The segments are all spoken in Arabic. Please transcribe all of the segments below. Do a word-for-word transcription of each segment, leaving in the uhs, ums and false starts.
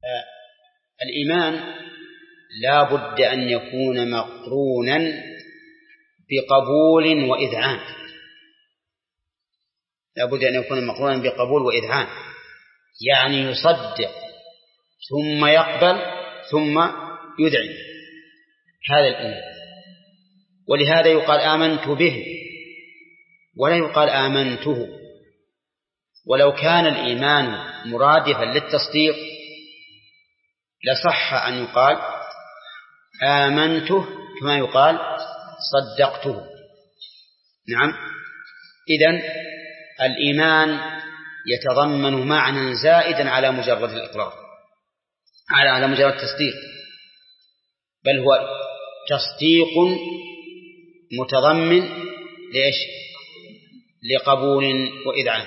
الإيمان لا بد أن يكون مقرونا بقبول وإذعان، لا بد أن يكون مقرونا بقبول وإذعان، يعني يصدق ثم يقبل ثم يذعن، هذا الإيمان. ولهذا يقال آمنت به ولا يقال آمنته. ولو كان الإيمان مرادفا للتصديق لصح أن يقال آمنته كما يقال صدقته. نعم. إذن الإيمان يتضمن معنى زائدا على مجرد الإقرار، على على مجرد التصديق، بل هو تصديق متضمن لإيش؟ لقبول وإذعان.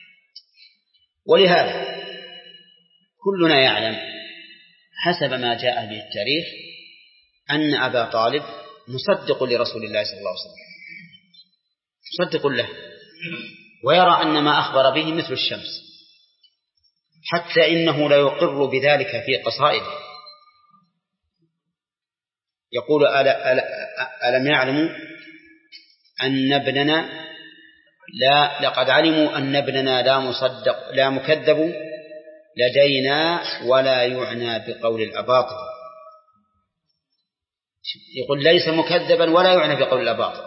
ولهذا كلنا يعلم حسب ما جاء به التاريخ أن أبا طالب مصدق لرسول الله صلى الله عليه وسلم، مصدق له، ويرى أن ما أخبر به مثل الشمس، حتى إنه لا يقر بذلك في قصائده، يقول ألا ألا ألم يعلموا أن ابننا لا لقد علموا أن ابننا لا مصدق لا مكذب لدينا ولا يعنى بقول الأباطل. يقول ليس مكذبا ولا يعنى بقول الأباطل،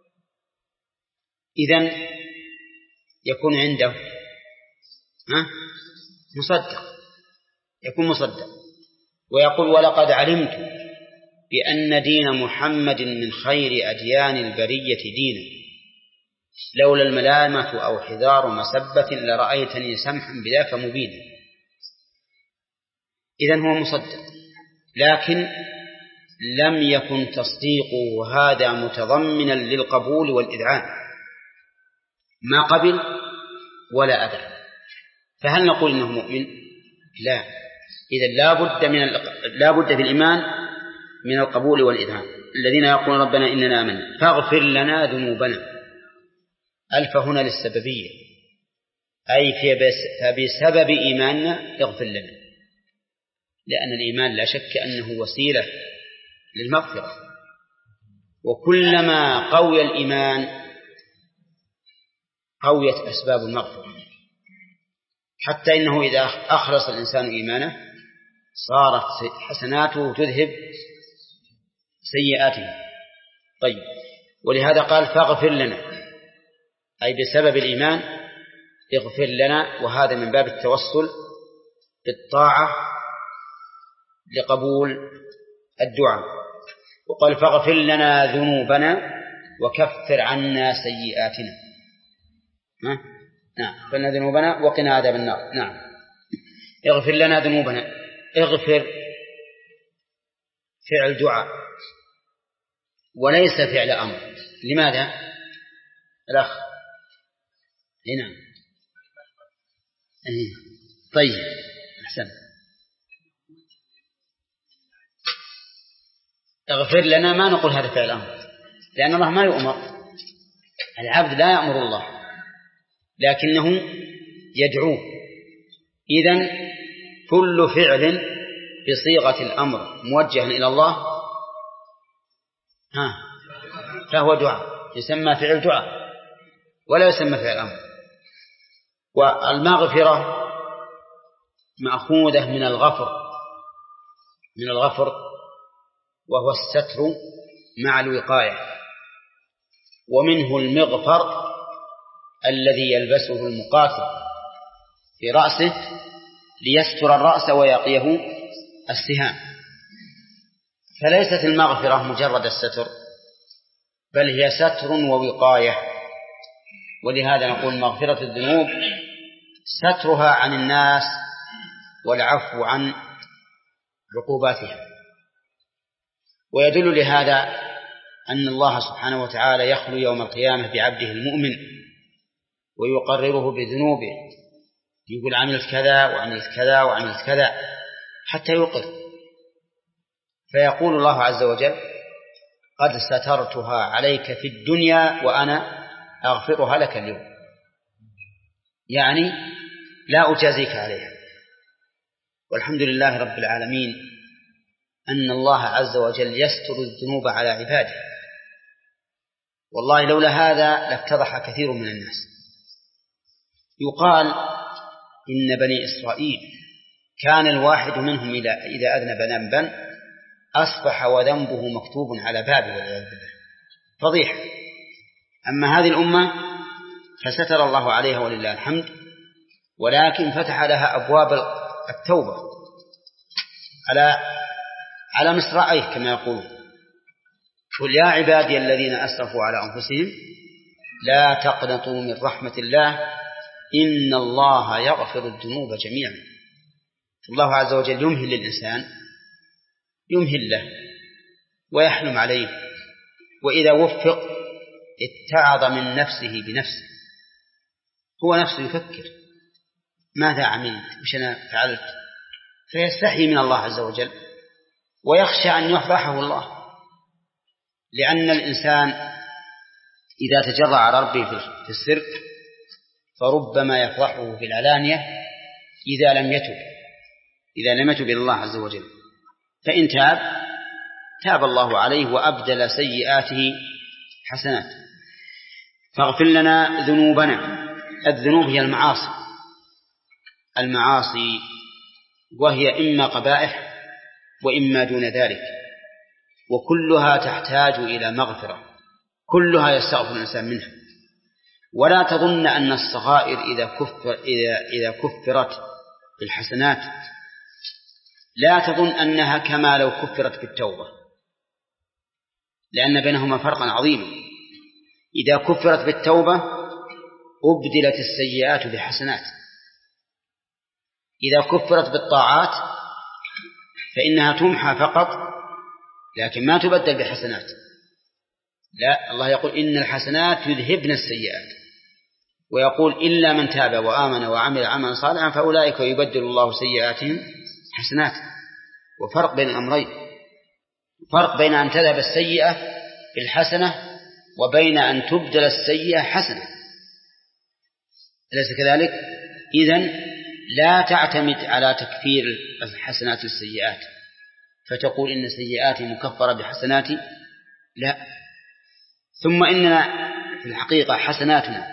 إذن يكون عنده ها مصدق، يكون مصدق. ويقول ولقد علمت بأن دين محمد من خير أديان البرية دينا لولا الملامة أو حذار مسبة لرأيتني سمحا بذاك مبينا. إذن هو مصدق، لكن لم يكن تصديقه هذا متضمنا للقبول والإذعان، ما قبل ولا أذعن. فهل نقول إنه مؤمن؟ لا. إذن لا بد من لا بد في الإيمان من القبول والإذعان. الذين يقولون ربنا إننا آمنا فاغفر لنا ذنوبنا، ألف هنا للسببية، أي فبسبب إيماننا اغفر لنا، لأن الإيمان لا شك أنه وسيلة للمغفرة، وكلما قوي الإيمان قويت أسباب المغفرة، حتى إنه إذا أخلص الإنسان إيمانه صارت حسناته تذهب سيئاته. طيب، ولهذا قال فاغفر لنا، أي بسبب الإيمان اغفر لنا، وهذا من باب التوسل بالطاعة لقبول الدعاء. وقال فاغفر لنا ذنوبنا وكفر عنا سيئاتنا. ها؟ نعم، اغفر لنا ذنوبنا وقنا عذاب النار. نعم، اغفر لنا ذنوبنا. اغفر فعل دعاء وليس فعل أمر. لماذا؟ الأخ هنا. طيب، أحسن. اغفر لنا ما نقول هذا فعل أمر، لأن الله ما يؤمر، العبد لا يأمر الله لكنه يدعوه. إذن كل فعل بصيغة الأمر موجه إلى الله ها فهو دعاء، يسمى فعل دعاء ولا يسمى فعل أمر. والمغفرة مأخوذة من الغفر، من الغفر وهو الستر مع الوقاية، ومنه المغفر الذي يلبسه المقاتل في رأسه ليستر الرأس ويقيه السهام. فليست المغفرة مجرد الستر، بل هي ستر ووقاية. ولهذا نقول مغفرة الذنوب سترها عن الناس والعفو عن عقوباتها. ويدل لهذا أن الله سبحانه وتعالى يخلو يوم القيامة بعبده المؤمن ويقرره بذنوبه، يقول عملت كذا وعملت كذا وعملت كذا حتى يقر، فيقول الله عز وجل قد سترتها عليك في الدنيا وأنا أغفرها لك اليوم، يعني لا أجازيك عليها. والحمد لله رب العالمين أن الله عز وجل يستر الذنوب على عباده، والله لولا هذا لافتضح كثير من الناس. يقال إن بني إسرائيل كان الواحد منهم إذا أذنب ذنبا أصبح وذنبه مكتوب على بابه والعياذ بالله، فضيحة. أما هذه الأمة فستر الله عليها ولله الحمد، ولكن فتح لها أبواب التوبة على على مصراعيه كما يقولون: قل يا عبادي الذين أسرفوا على أنفسهم لا تقنطوا من رحمة الله إن الله يغفر الذنوب جميعا. الله عز وجل يمهل للإنسان، يمهل له ويحلم عليه، وإذا وفق اتعظ من نفسه بنفسه، هو نفسه يفكر ماذا عملت وش أنا فعلت، فيستحي من الله عز وجل ويخشى أن يفضحه الله، لأن الإنسان إذا تجرع على ربه في السر فربما يفضحه في العلانية إذا لم يتب إذا لم يتب إلى الله عز وجل. فإن تاب تاب الله عليه وأبدل سيئاته حسنات. فاغفر لنا ذنوبنا. الذنوب هي المعاصي المعاصي وهي إما قبائح وإما دون ذلك، وكلها تحتاج إلى مغفرة، كلها يستغفر الإنسان منها. ولا تظن أن الصغائر إذا كفر إذا إذا كفرت بالحسنات لا تظن أنها كما لو كفرت بالتوبة، لأن بينهما فرقا عظيما. إذا كفرت بالتوبة أبدلت السيئات بحسنات، إذا كفرت بالطاعات فإنها تمحى فقط لكن ما تبدل بحسنات. لا، الله يقول إن الحسنات يذهبن السيئات، ويقول إلا من تاب وآمن وعمل عملا صالحا فأولئك يبدل الله سيئاتهم حسنات. وفرق بين الأمرين، فرق بين أن تذهب السيئة بالحسنة وبين أن تبدل السيئة حسنة، أليس كذلك؟ إذن لا تعتمد على تكفير الحسنات السيئات فتقول إن سيئاتي مكفرة بحسناتي، لا. ثم إننا في الحقيقة حسناتنا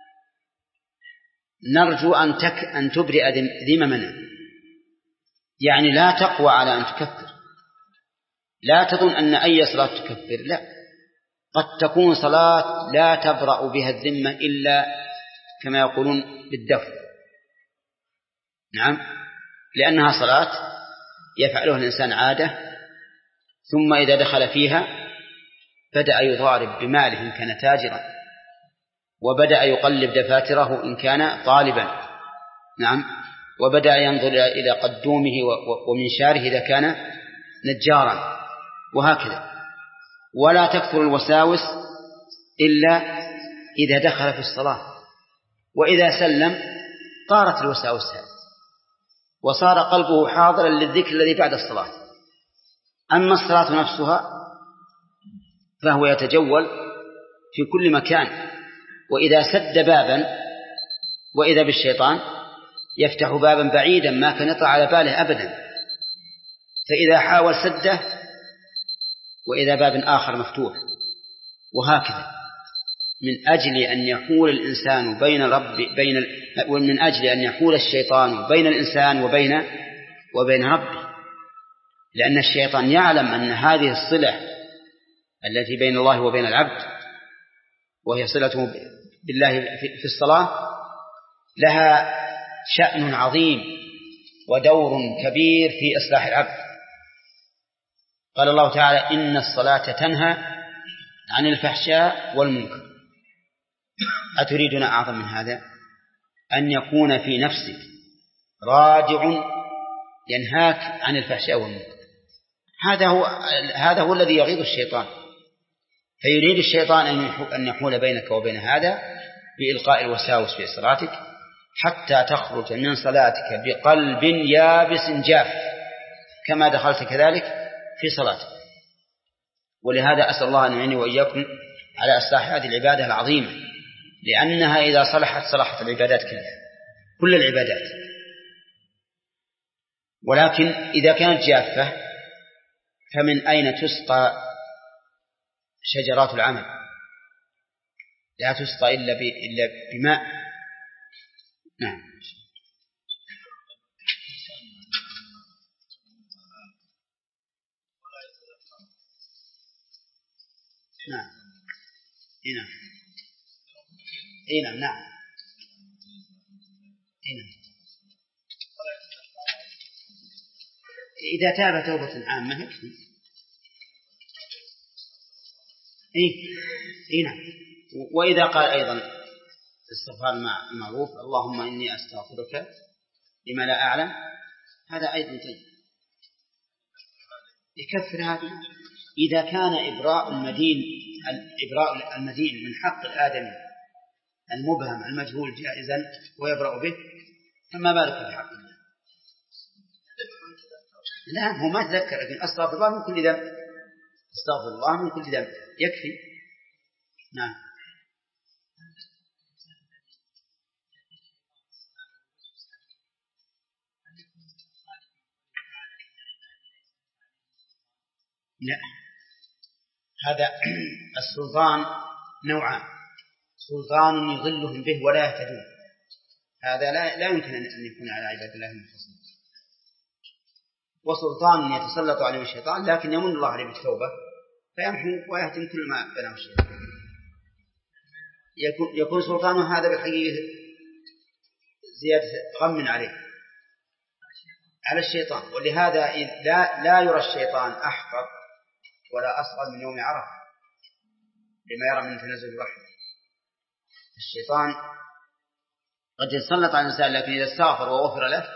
نرجو أن, تك أن تبرئ ذممنا، يعني لا تقوى على أن تكفر. لا تظن أن أي صلاة تكفر، لا، قد تكون صلاة لا تبرأ بها الذمة إلا كما يقولون بالدفع، نعم، لأنها صلاة يفعلها الإنسان عادة، ثم إذا دخل فيها بدأ يضارب بماله إن كان تاجرا، وبدأ يقلب دفاتره إن كان طالبا، نعم، وبدأ ينظر إلى قدومه ومنشاره إذا كان نجارا، وهكذا. ولا تكثر الوساوس إلا إذا دخل في الصلاة، وإذا سلم طارت الوساوس هذه وصار قلبه حاضرا للذكر الذي بعد الصلاة. أما الصلاة نفسها فهو يتجول في كل مكان، وإذا سد بابا وإذا بالشيطان يفتح بابا بعيدا ما كان يطلع على باله أبدا، فإذا حاول سده وإذا باب آخر مفتوح، وهكذا. من أجل أن يحول الإنسان بين رب بين ومن أجل أن يحول الشيطان بين الإنسان وبين وبين ربه، لأن الشيطان يعلم أن هذه الصلة التي بين الله وبين العبد وهي صلته بالله في الصلاة لها شأن عظيم ودور كبير في إصلاح العبد. قال الله تعالى: إن الصلاة تنهى عن الفحشاء والمنكر. أتريدون أعظم من هذا؟ أن يكون في نفسك رادع ينهاك عن الفحشاء والمنكر. هذا هو هذا هو الذي يغيظ الشيطان، فيريد الشيطان أن يحول بينك وبين هذا بإلقاء الوساوس في صلاتك حتى تخرج من صلاتك بقلب يابس جاف كما دخلت كذلك في صلاتك. ولهذا أسأل الله أن يعيني وإياكم على إصلاح هذه العبادة العظيمة، لأنها إذا صلحت صلحت العبادات كلها، كل العبادات. ولكن إذا كانت جافة فمن أين تسقى شجرات العمل؟ لا تسقى إلا إلا بماء. نعم. نعم. نعم. نعم. نعم. نعم. إذا تاب توبة عامة يكفي. إيه. إيه نعم. وإذا قال أيضا استغفار معروف اللهم إني أستغفرك لما لا أعلم، هذا أيضا طيب يكفر هذا. إذا كان إبراء المدين إبراء المدين من حق الآدمي المبهم المجهول جائزا ويبرأ به، فما بالك بحق الله؟ لا هو ما تذكر، لكن أستغفر الله من كل ذنب، أستغفر الله من كل ذنب يكفي. نعم. لا، هذا السلطان نوعان: سلطان يضلهم به ولا يهتدون، هذا لا, لا يمكن أن يكون على عباد الله المخلصين، وسلطان يتسلط عليه الشيطان لكن يمن الله عليه بالتوبة فيمحو ويهتم كل ما بناه الشيطان. يكون, يكون سلطانه هذا بالحقيقة زيادة غم عليه على الشيطان، ولهذا لا, لا يرى الشيطان أحقر ولا أصغر من يوم عرفة لما يرى من تنزل الرحمة. الشيطان قد يتسلط على الإنسان، لكن إذا استغفر وغفر له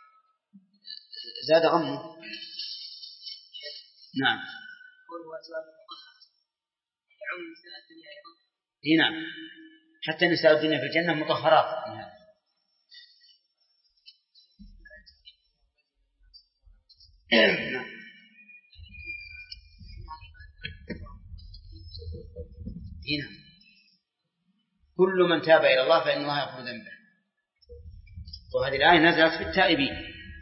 زاد غمه. نعم. إيه نعم، حتى نساء الدنيا في الجنة مطهرات من هذا. نعم. هنا كل من تاب إلى الله فإن الله يغفر ذنبه. وهذه الآية نزلت في التائبين.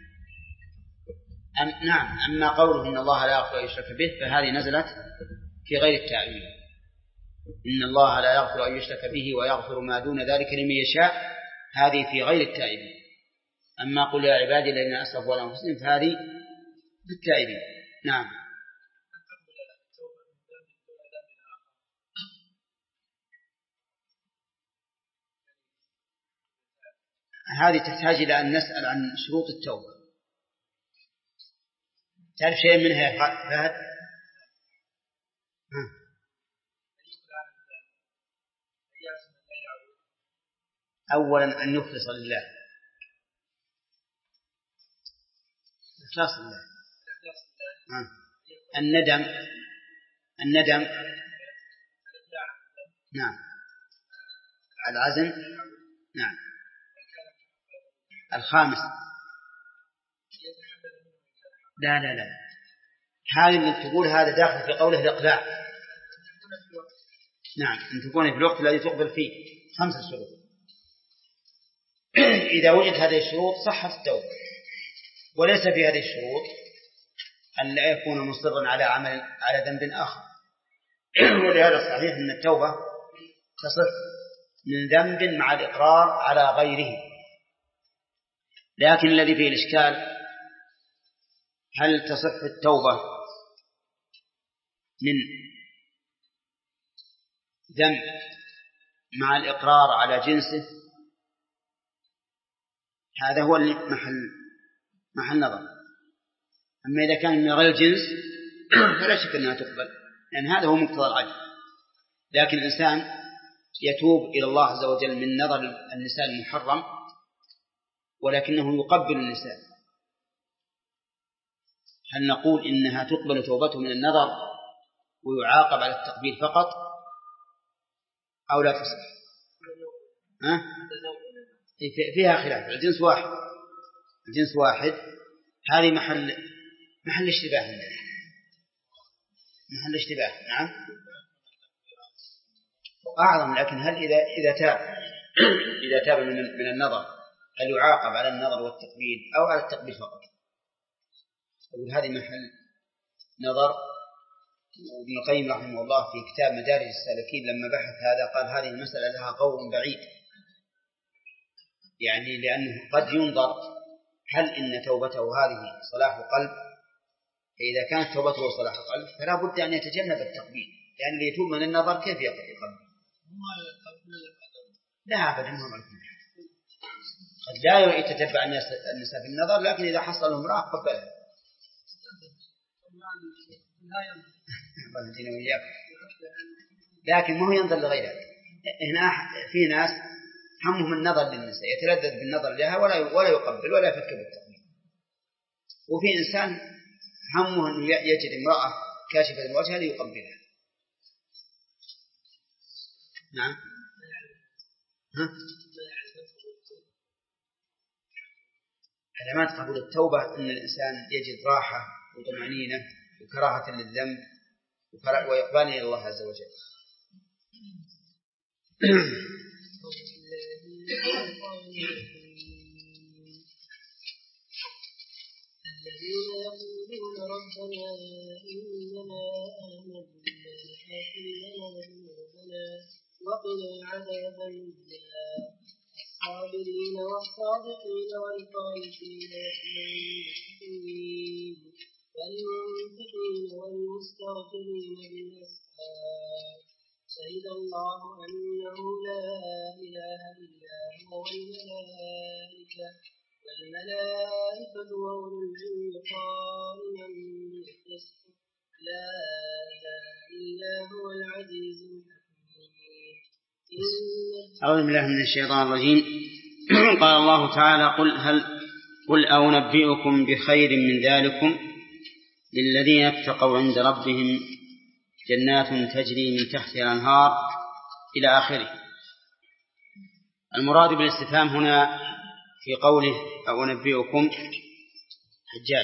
أم نعم. أما قوله إن الله لا يغفر أن يشرك به فهذه نزلت في غير التائبين. إن الله لا يغفر أن يشرك به ويغفر ما دون ذلك لمن يشاء، هذه في غير التائبين. أما قل يا عبادي الذين أسرفوا على أنفسهم فهذه في التائبين. نعم. هذه تحتاج إلى أن نسأل عن شروط التوبة. تعرف شيء منها يا فهد؟ أولا أن يخلص لله، إخلاص لله. الندم الندم نعم. العزم نعم. الخامس لا لا لا هذه اللي تقول هذا داخل في قوله الإقلاع. نعم، أن تكون في الوقت الذي تقبل فيه. خمسة شروط. إذا وجد هذه الشروط صحت التوبة، وليس في هذه الشروط أن لا يكون مصرا على عمل على ذنب آخر. ولهذا صحيح أن التوبة تصح من ذنب مع الإقرار على غيره. لكن الذي فيه الإشكال هل تصح التوبة من ذنب مع الإقرار على جنسه؟ هذا هو محل محل نظر. أما إذا كان من غير الجنس فلا شك أنها تقبل، لأن هذا هو مقتضى العدل. لكن الإنسان يتوب إلى الله عز وجل من نظر النساء المحرم ولكنه يقبل النساء، هل نقول إنها تقبل توبته من النظر ويعاقب على التقبيل فقط أو لا تصح؟ ها؟ فيها خلاف. الجنس واحد الجنس واحد هذه محل محل اشتباه محل اشتباه. نعم أعظم. لكن هل إذا إذا تاب إذا تاب من من النظر هل يعاقب على النظر والتقبيل أو على التقبيل فقط؟ أقول هذه محل نظر. ابن القيم رحمه الله في كتاب مدارج السالكين لما بحث هذا قال هذه المسألة لها قول بعيد، يعني لأنه قد ينظر هل إن توبته هذه صلاح قلب، فإذا كانت توبته صلاح قلب فلا بد أن يتجنب التقبيل، لأن اللي يتوب من النظر كيف يقبل؟ لا أبدا، قد لا يتتبع النساء بالنظر، لكن إذا حصل امرأة قبلها. لكن ما هو ينظر لغيرها. هنا في ناس همهم النظر للنساء، يتلذذ بالنظر لها ولا ولا يقبل ولا يفكر بالتقبيل. وفي إنسان همه أن يجد امرأة كاشفة الوجه ليقبلها. نعم. ها؟ علامات قبول التوبة أن الإنسان يجد راحة وطمأنينة وكراهة للذنب وإقبال إلى الله عز وجل. الذين يقولون ربنا إننا آمنا فاغفر لنا ذنوبنا وقنا عذاب النار. الصابرين والصادقين والقانتين والمنفقين والمنفقين والمستغفرين بالأسحار. شهد الله أنه لا إله إلا هو والملائكة والملائكة وأولو العلم قائما بالقسط لا إله إلا هو العزيز الحكيم. أعوذ بالله من الشيطان الرجيم. قال الله تعالى: قل هل قل أنبئكم بخير من ذلكم للذين اتقوا عند ربهم جنات تجري من تحتها الأنهار إلى آخره. المراد بالاستفهام هنا في قوله أو أنبئكم حجاج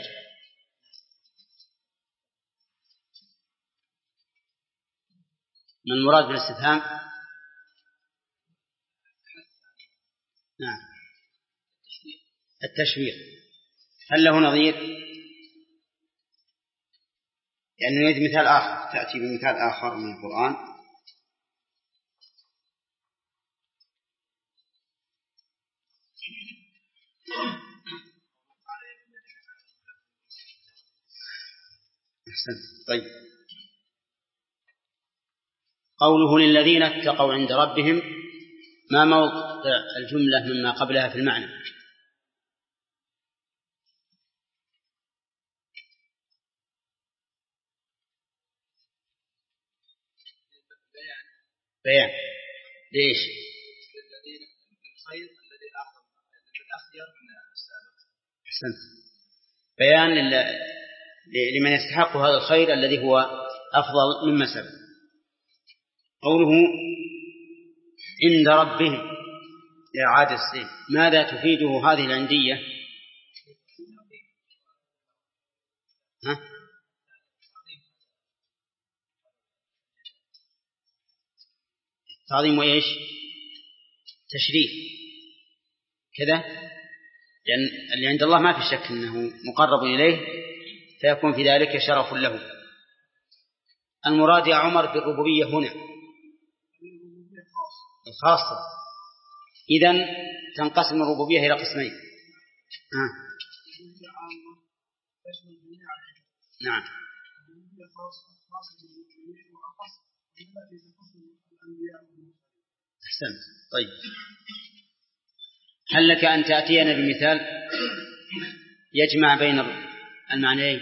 ما المراد بالاستفهام؟ نعم التشويق. هل له نظير؟ يعني نريد مثال آخر، تأتي بمثال آخر من القرآن. طيب، قوله للذين اتقوا عند ربهم، ما موضع الجملة مما قبلها في المعنى؟ بيان. ليش؟ الذين الخير الذي أعظم الأخير من السابق. أحسنت. بيان لمن يستحق هذا الخير الذي هو أفضل مما سبق. قوله عند ربهم إعادة السين، ماذا تفيده هذه العندية؟ ها؟ تعظيم وإيش؟ تشريف كذا، لأن اللي عند الله ما في شك أنه مقرب إليه، فيكون في ذلك شرف له. المراد يا عمر بالربوبية هنا الخاصة، إذن تنقسم الربوبية إلى قسمين. آه. نعم. أحسنت. طيب، هل لك أن تأتينا بمثال يجمع بين المعنيين؟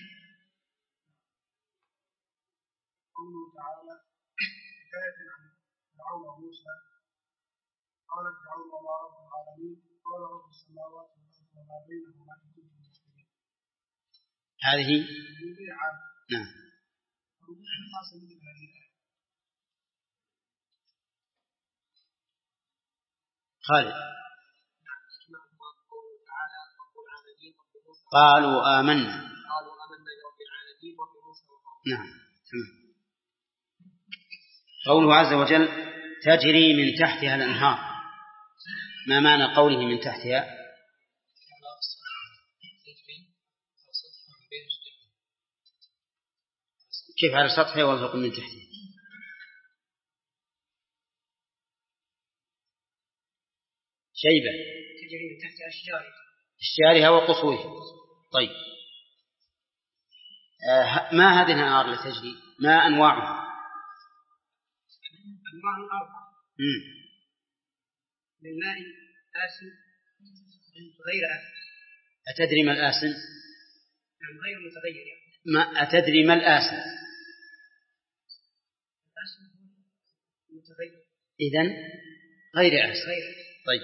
قوله تعالى حكاية عن فرعون وموسى: قال فرعون وما رب العالمين؟ قال رب السماوات والأرض وما بينهما إن كنتم موقنين. هذه نعم. خالد. قالوا آمنا. قالوا آمنا برب العالمين وبموسى وهارون. نعم تمام. قوله عز وجل تجري من تحتها الأنهار، ما معنى قوله من تحتها؟ كيف على سطحه والفوق من تحته؟ شيبة تجري من تحت أشجارها أشجارها وقصورها. طيب آه ما هذه الأنهار التي تجري ما أنواعها؟ أنواع أربعة. من ماء آسن غير آسن. أتدري ما الآسن؟ نعم غير متغير يعني. ما أتدري ما الآسن؟ الآسن متغير. إذن غير آسن. غير. طيب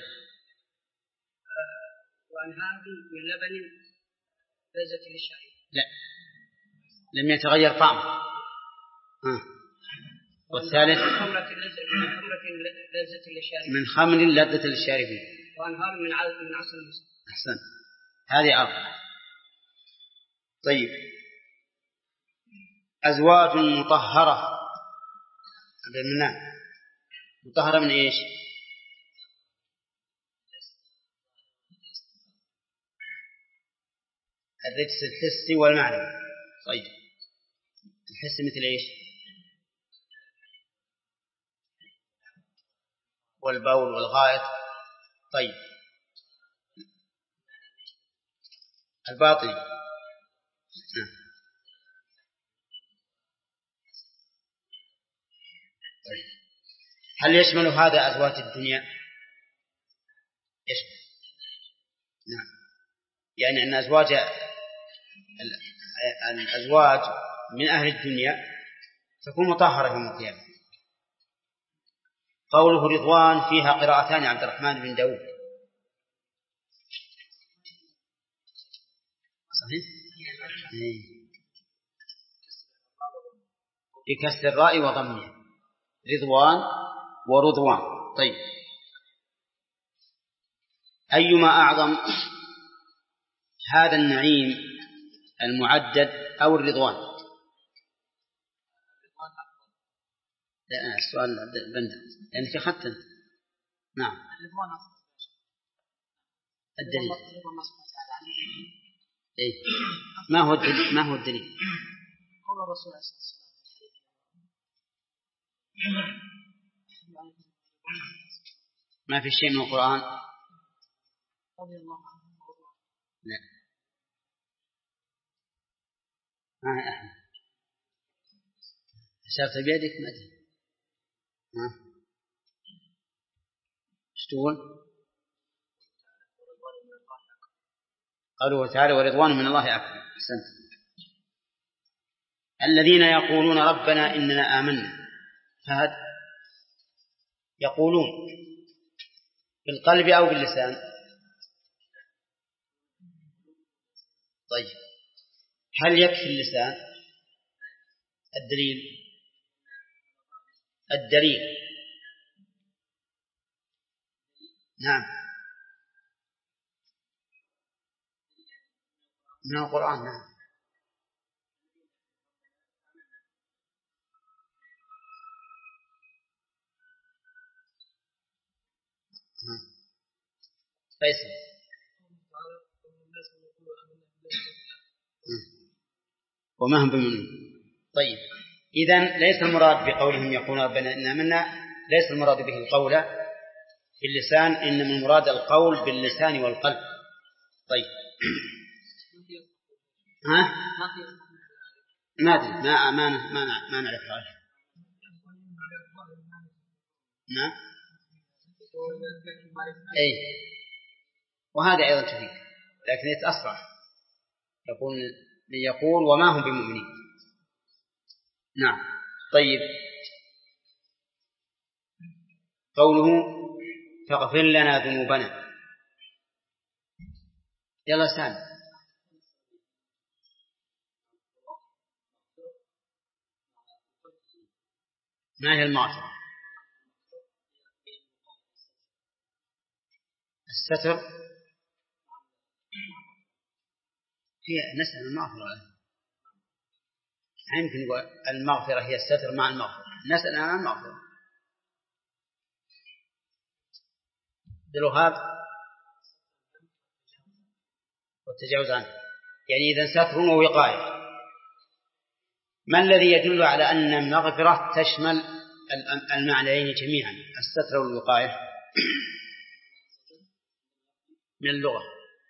آه وأنهار من لبن لذة للشارب. لا لم يتغير طعمه. ها. والثالث من خمرة لذة للشاربين. من خمر لذة للشاربين. وأنهار من عسل من عسل مسلم. أحسن. هذه أربعة. طيب أزواج مطهرة بالماء مطهرة من إيش؟ الرجس الحسي والمعنوي. طيب الحس مثل إيش؟ والبول والغائط. طيب الباطل. طيب هل يشمل هذا أزواج الدنيا؟ يشمل. نعم يعني أن أزواج الأزواج من أهل الدنيا تكون مطهرة يوم القيامة. قوله رضوان فيها قراءتان عبد الرحمن بن داود. صحيح؟ بكسر الراء وضمها رضوان ورضوان. طيب أيما أعظم هذا النعيم المعدد أو الرضوان؟ لا السؤال بندر لأنك أخذت. نعم الدليل إيه؟ ما هو الدليل؟ ما هو الدليل؟ قول الرسول صلى الله عليه وسلم ما في شيء من القرآن. رضي الله عنه. لا ما هي أحمد أشرت بيدك ما أدري. ها ايش تقول؟ قالوا تعالى ورضوان من الله أكبر. أحسنت. الذين يقولون ربنا إننا آمنا فهد يقولون بالقلب أو باللسان؟ طيب هل يكفي اللسان؟ الدليل الدليل نعم من القرآن. نعم فيصل وما هم بمؤمنين. طيب إذن ليس المراد بقولهم يقولون ربنا إننا آمنا ليس المراد به القول باللسان إنما المراد القول باللسان والقلب. طيب ها ما أدري ما أمانة ما ما نعرف هذا. نعم أي وهذا أيضا تفيد لكن يتأصرح يقول يقول وما هم بمؤمنين. نعم طيب قوله فاغفر لنا ذنوبنا. يلا سام ما هي المعصية؟ الستر هي نسأل المغفرة. يمكن المغفرة هي الستر مع المغفرة. نسأل عن المغفرة. بالوهاب والتجاوز عنه يعني إذا ستر ووقاية. ما الذي يدل على أن المغفرة تشمل المعنيين جميعا، الستر والوقاية؟ من اللغة.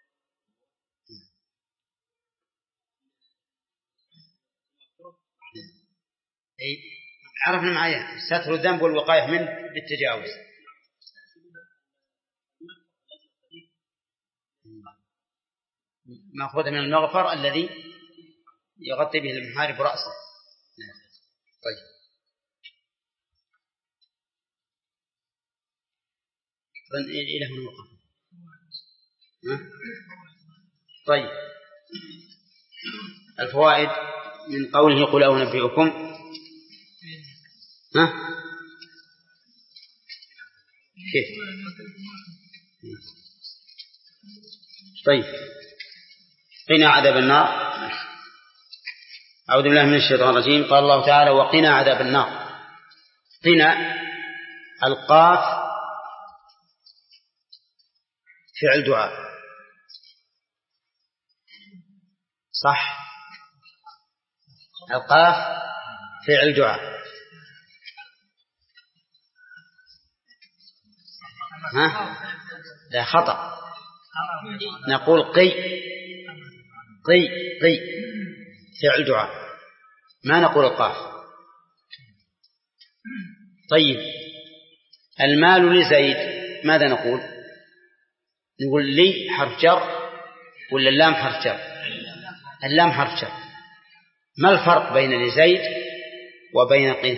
أي عرفنا معايا ستر الذنب والوقاية منه بالتجاوز. مأخوذ من المغفر الذي يغطي به المحارب رأسه. طيب إلى هنا وقف. طيب الفوائد من قوله قل أنبئكم. ها كيف؟ طيب قنا عذاب النار. أعوذ بالله من الشيطان الرجيم. قال الله تعالى وقنا عذاب النار. قنا القاف فعل دعاء صح، القاف فعل دعاء. ها لا خطأ، نقول قي قي قي فعل دعاء، ما نقول القاف. طيب المال لزيد ماذا نقول؟ نقول لي حرف جر ولا اللام حرف جر؟ اللام حرف جر. ما الفرق بين لزيد وبين قنا؟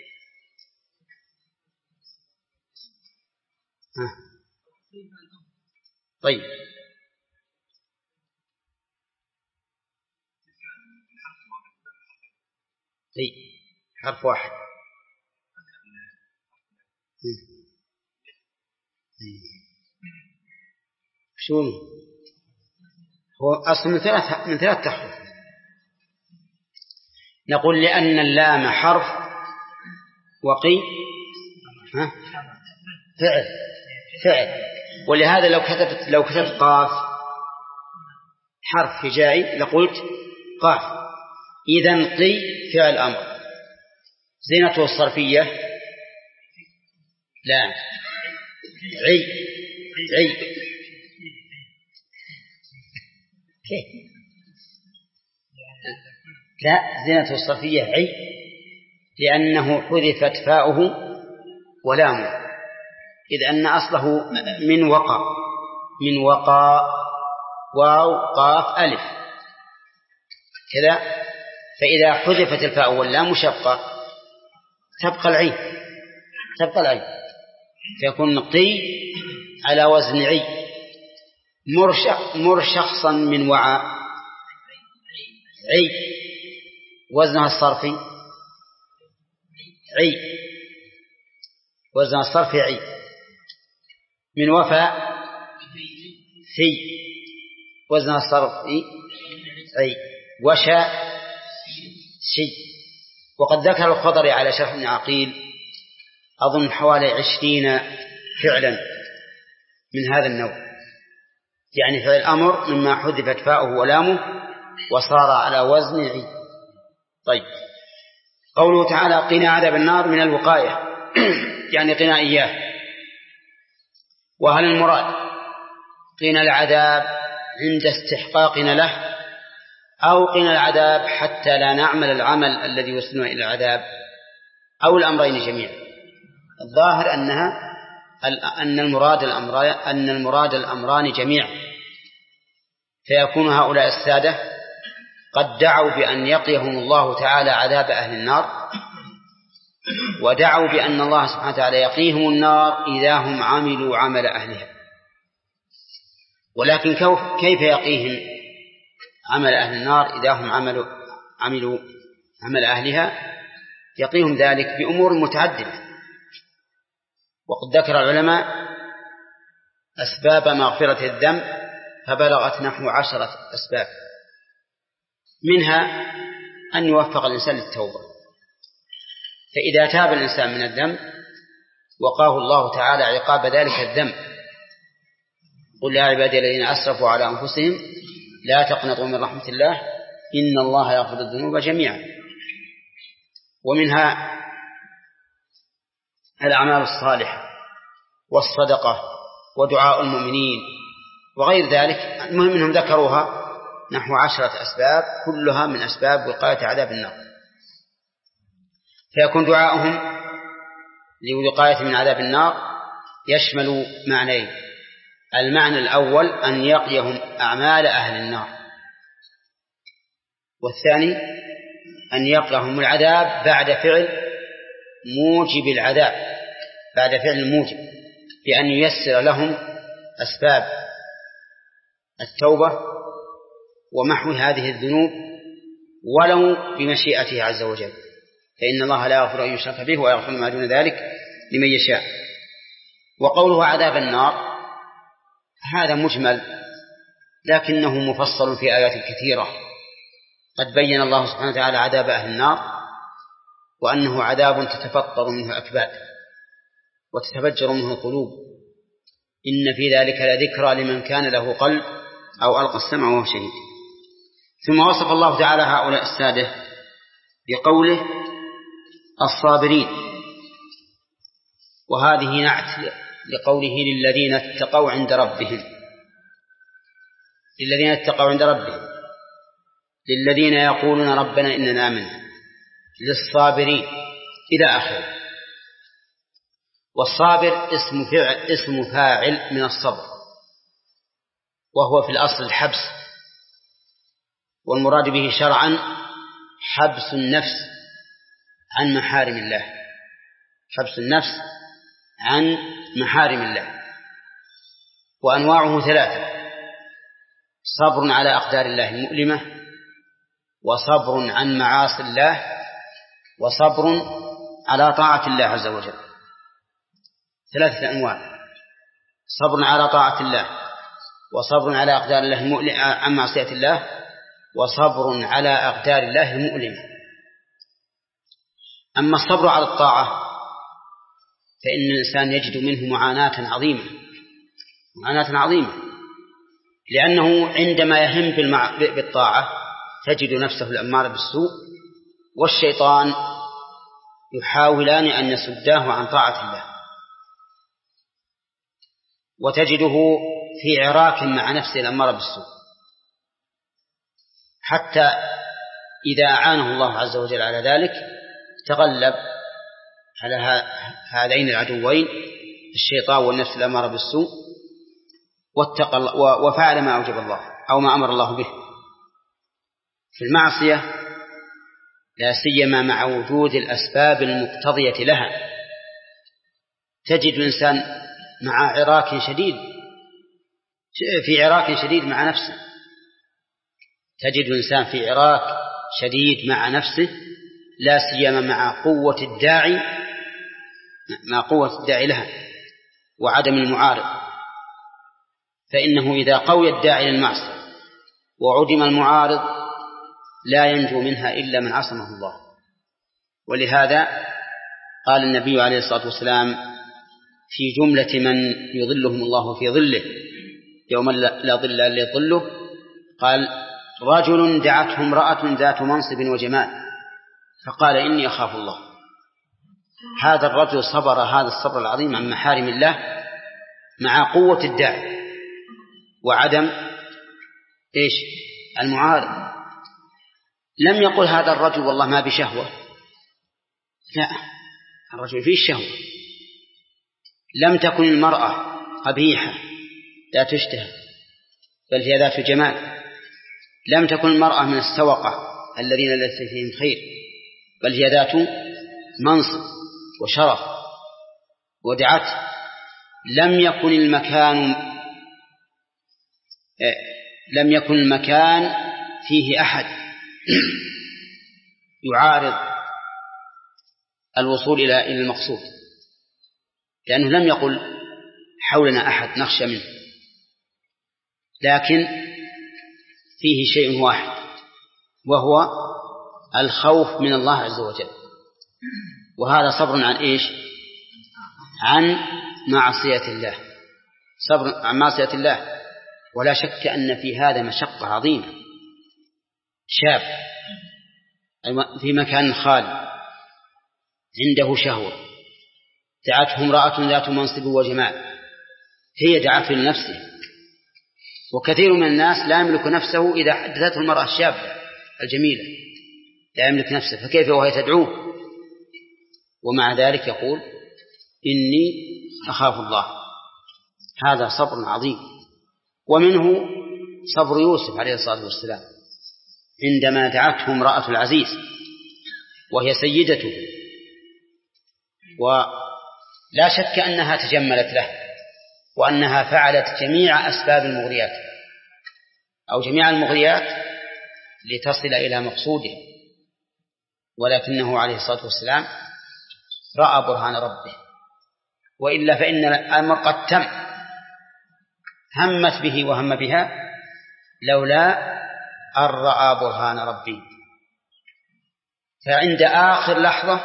ها. طيب طيب حرف واحد. شو هو أصل من ثلاث من ثلاث تحرف. نقول لأن اللام حرف وقي ها فعل فعل، ولهذا لو كتبت لو كتبت قاف حرف هجائي لقلت قاف. إذن قي فعل أمر. زينته الصرفية لا عي عي لا زينته الصرفية عي لأنه حذفت فاؤه ولامه، إذ أن أصله من وقى من وقى واو قاف ألف كذا، فإذا حذفت الفاء واللام شقة تبقى العين تبقى العين فيكون قي على وزن عي. مر شخصا من وعاء عي وزنها الصرفي عي وزنها الصرفي عي. من وفاء في وزنها الصرفي عي. وشاء شي. وقد ذكر الخضري على شرح ابن عقيل أظن حوالي عشرين فعلا من هذا النوع، يعني فعل الأمر مما حذفت فاؤه ولامه وصار على وزن عي. طيب قوله تعالى قنا عذاب النار من الوقاية يعني قنا إياه. وهل المراد قنا العذاب عند استحقاقنا له أو قنا العذاب حتى لا نعمل العمل الذي يوصلنا إلى العذاب أو الأمرين جميعا؟ الظاهر أنها أن المراد الأمران أن المراد الأمران جميعا، فيكون هؤلاء السادة قد دعوا بأن يقيهم الله تعالى عذاب أهل النار، ودعوا بأن الله سبحانه وتعالى يقيهم النار إذا هم عملوا عمل أهلها. ولكن كيف يقيهم عمل أهل النار إذا هم عملوا عملوا عمل أهلها؟ يقيهم ذلك بأمور متعددة، وقد ذكر العلماء أسباب مغفرة الذنب فبلغت نحو عشرة أسباب، منها أن يوفق الإنسان للتوبة، فإذا تاب الإنسان من الذنب وقاه الله تعالى عقاب ذلك الذنب. قل يا عبادي الذين أسرفوا على أنفسهم لا تقنطوا من رحمة الله إن الله يغفر الذنوب جميعا. ومنها الأعمال الصالحة والصدقة ودعاء المؤمنين وغير ذلك. المهم أنهم ذكروها نحو عشرة أسباب كلها من أسباب وقاية عذاب النار، فيكون دعاؤهم لوقاية من عذاب النار يشمل معنيين: المعنى الأول أن يقيهم أعمال أهل النار، والثاني أن يقيهم العذاب بعد فعل موجب العذاب، بعد فعل الموجب، بأن ييسر لهم أسباب التوبة ومحو هذه الذنوب ولو بمشيئته عز وجل، فإن الله لا يغفر أن يشرك به ويغفر ما دون ذلك لمن يشاء. وقوله عذاب النار هذا مجمل لكنه مفصل في آيات كثيرة، قد بين الله سبحانه وتعالى عذاب أهل النار وأنه عذاب تتفطر منه أكباد وتتفجر منه القلوب، إن في ذلك لذكرى لمن كان له قلب أو ألقى السمع وهو شهيد. ثم وصف الله تعالى هؤلاء السادة بقوله الصابرين، وهذه نعت لقوله للذين اتقوا عند ربهم، للذين اتقوا عند ربهم، للذين يقولون ربنا إننا آمنا، للصابرين إلى آخره. والصابر اسم فعل اسم فاعل من الصبر، وهو في الأصل الحبس، والمراد به شرعا حبس النفس عن محارم الله، حبس النفس عن محارم الله. وأنواعه ثلاثة: صبر على أقدار الله المؤلمة، وصبر عن معاصي الله، وصبر على طاعة الله عز وجل. ثلاثة أنواع: صبر على طاعة الله، وصبر على أقدار الله المؤلمة عن معصية الله، وصبر على أقدار الله المؤلمة. أما الصبر على الطاعة فإن الإنسان يجد منه معاناة عظيمة، معاناة عظيمة، لأنه عندما يهم بالطاعة تجد نفسه الأمارة بالسوء والشيطان يحاولان أن يصداه عن طاعة الله، وتجده في عراك مع نفسه الأمارة بالسوء، حتى إذا أعانه الله عز وجل على ذلك تغلب على هذين العدوين الشيطان والنفس الأمارة بالسوء واتقى وفعل ما أوجب الله أو ما أمر الله به. في المعصية لا سيما مع وجود الأسباب المقتضية لها تجد الإنسان مع عراك شديد، في عراك شديد مع نفسه، تجد الإنسان في عراك شديد مع نفسه، لا سيما مع قوة الداعي مع قوة الداعي لها وعدم المعارض، فإنه إذا قوي الداعي للمعصية وعدم المعارض لا ينجو منها إلا من عصمه الله. ولهذا قال النبي عليه الصلاة والسلام في جملة من يظلهم الله في ظله يوم لا ظل إلا ظله، قال: رجل دعته امرأة ذات منصب وجمال فقال إني أخاف الله. هذا الرجل صبر هذا الصبر العظيم عن محارم الله مع قوة الداعي وعدم إيش المعارض. لم يقل هذا الرجل والله ما بشهوة، لا، الرجل فيه الشهوة. لم تكن المرأة قبيحة لا تشتهى بل هي ذات جمال. لم تكن المرأة من السوقة الذين ليس فيهم خير بل هي ذات منصب وشرف ودعته. لم يكن المكان لم يكن المكان فيه أحد يعارض الوصول إلى المقصود، لأنه لم يقل حولنا أحد نخشى منه، لكن فيه شيء واحد وهو الخوف من الله عز وجل، وهذا صبر عن إيش؟ عن معصية الله، صبر عن معصية الله. ولا شك أن في هذا مشقة عظيمة. شاب في مكان خالي عنده شهوة دعته امرأة ذات منصب وجمال، هي دعته لنفسه، وكثير من الناس لا يملك نفسه إذا حدثته المرأة الشابة الجميلة، لا يملك نفسه، فكيف وهي تدعوه؟ ومع ذلك يقول إني أخاف الله. هذا صبر عظيم. ومنه صبر يوسف عليه الصلاة والسلام عندما دعته امرأة العزيز وهي سيدته، ولا شك أنها تجملت له وأنها فعلت جميع أسباب المغريات أو جميع المغريات لتصل إلى مقصوده، ولكنه عليه الصلاة والسلام رأى برهان ربه، وإلا فإن الأمر قد تم، همت به وهم بها لولا أن رأى برهان ربي. فعند آخر لحظة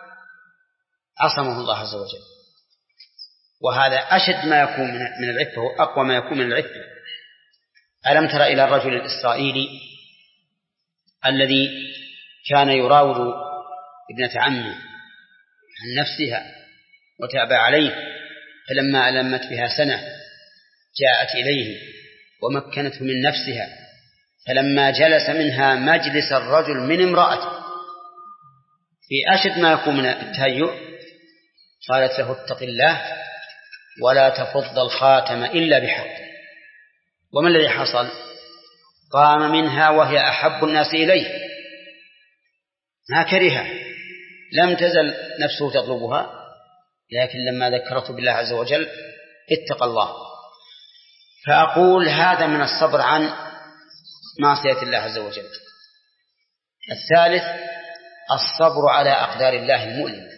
عصمه الله عز وجل، وهذا أشد ما يكون من العفة وأقوى ما يكون من العفة. ألم تر إلى الرجل الإسرائيلي الذي كان يراود ابنة عمه عن نفسها وتأبى عليه، فلما ألمت بها سنة جاءت إليه ومكنته من نفسها، فلما جلس منها مجلس الرجل من امرأته في أشد ما يكون من التهيؤ قالت له اتق الله ولا تفض الخاتم إلا بحق. وما الذي حصل؟ قام منها وهي أحب الناس إليه، ما كرهها، لم تزل نفسه تطلبها، لكن لما ذكرته بالله عز وجل اتق الله. فأقول هذا من الصبر عن معصية الله عز وجل. الثالث الصبر على أقدار الله المؤلمة،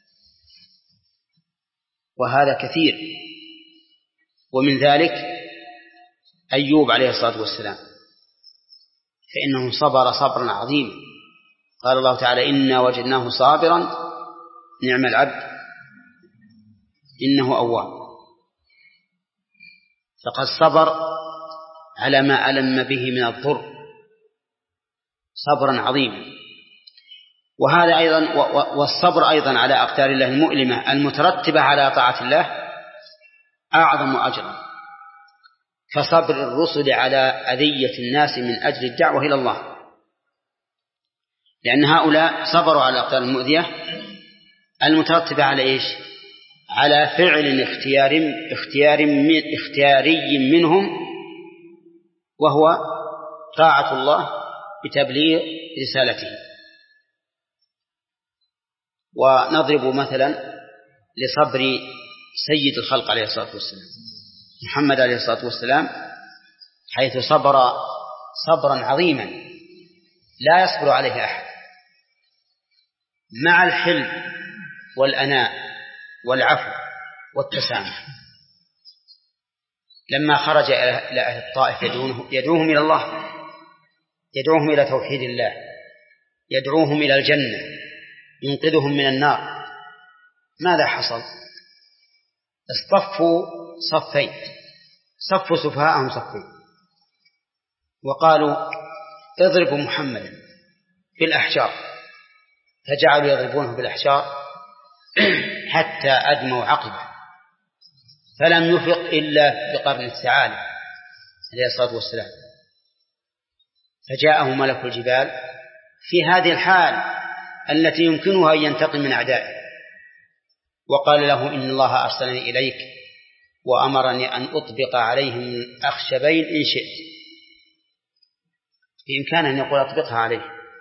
وهذا كثير، ومن ذلك أيوب عليه الصلاة والسلام، فإنه صبر صبرا عظيما. قال الله تعالى إنا وجدناه صابرا نعم العبد إنه أواب. فقد صبر على ما ألم به من الضر صبرا عظيما. وهذا أيضا والصبر أيضا على أقدار الله المؤلمة المترتبة على طاعة الله أعظم أجرا، كصبر الرسل على أذية الناس من أجل الدعوة إلى الله، لأن هؤلاء صبروا على الأقدار المؤذية المترتبة على إيش؟ على فعل اختيار اختيار من اختياري منهم، وهو طاعة الله بتبليغ رسالته. ونضرب مثلا لصبر سيد الخلق عليه الصلاة والسلام محمد عليه الصلاة والسلام، حيث صبر صبرا عظيما لا يصبر عليه أحد، مع الحلم والأناء والعفو والتسامح. لما خرج إلى أهل الطائف يدعوهم إلى الله، يدعوهم إلى توحيد الله، يدعوهم إلى الجنة، ينقذهم من النار، ماذا حصل؟ اصطفوا صفين، صفوا سفهاءهم صفين، وقالوا اضربوا محمدا بالأحجار، فجعلوا يضربونه بالأحجار حتى أدموا عقبه، فلم يفق إلا بقرن الثعالب عليه الصلاة والسلام. فجاءه ملك الجبال في هذه الحال التي يمكنها أن ينتقم من أعدائه، وقال له إن الله أرسلني إليك وأمرني أن أطبق عليهم أخشبين إن شئت. بإمكانه أن يقول أطبقها عليه،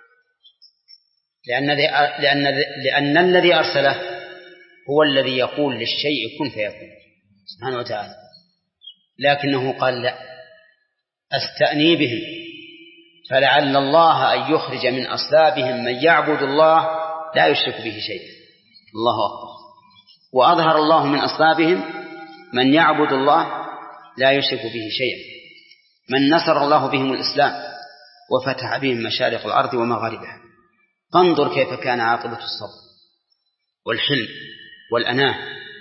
لأن, لأن, لأن الذي أرسله هو الذي يقول للشيء كن فيكون سبحانه وتعالى، لكنه قال لا، أستأني بهم فلعل الله أن يخرج من أصلابهم من يعبد الله لا يشرك به شيئا. الله أكبر. وأظهر الله من أصلابهم من يعبد الله لا يشرك به شيئا، من نصر الله بهم الإسلام وفتح بهم مشارق الأرض ومغاربها. فانظر كيف كان عاقبة الصبر والحلم والأناه.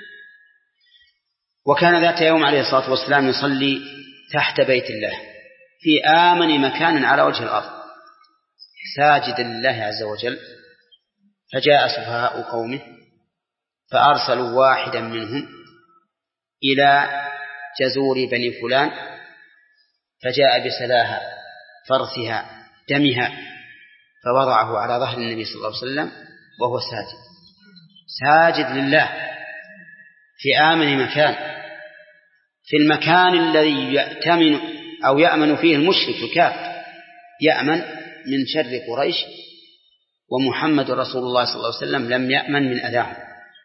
وكان ذات يوم عليه الصلاة والسلام يصلي تحت بيت الله في آمن مكان على وجه الأرض، ساجدا لله عز وجل، فجاء سفهاء قومه فأرسلوا واحدا منهم إلى جزور بني فلان فجاء بسلاها فرثها دمها فوضعه على ظهر النبي صلى الله عليه وسلم وهو ساجد ساجد لله في آمن مكان، في المكان الذي يأتمن أو يأمن فيه المشرك الكافر، يأمن من شر قريش، ومحمد رسول الله صلى الله عليه وسلم لم يأمن من أذاهم،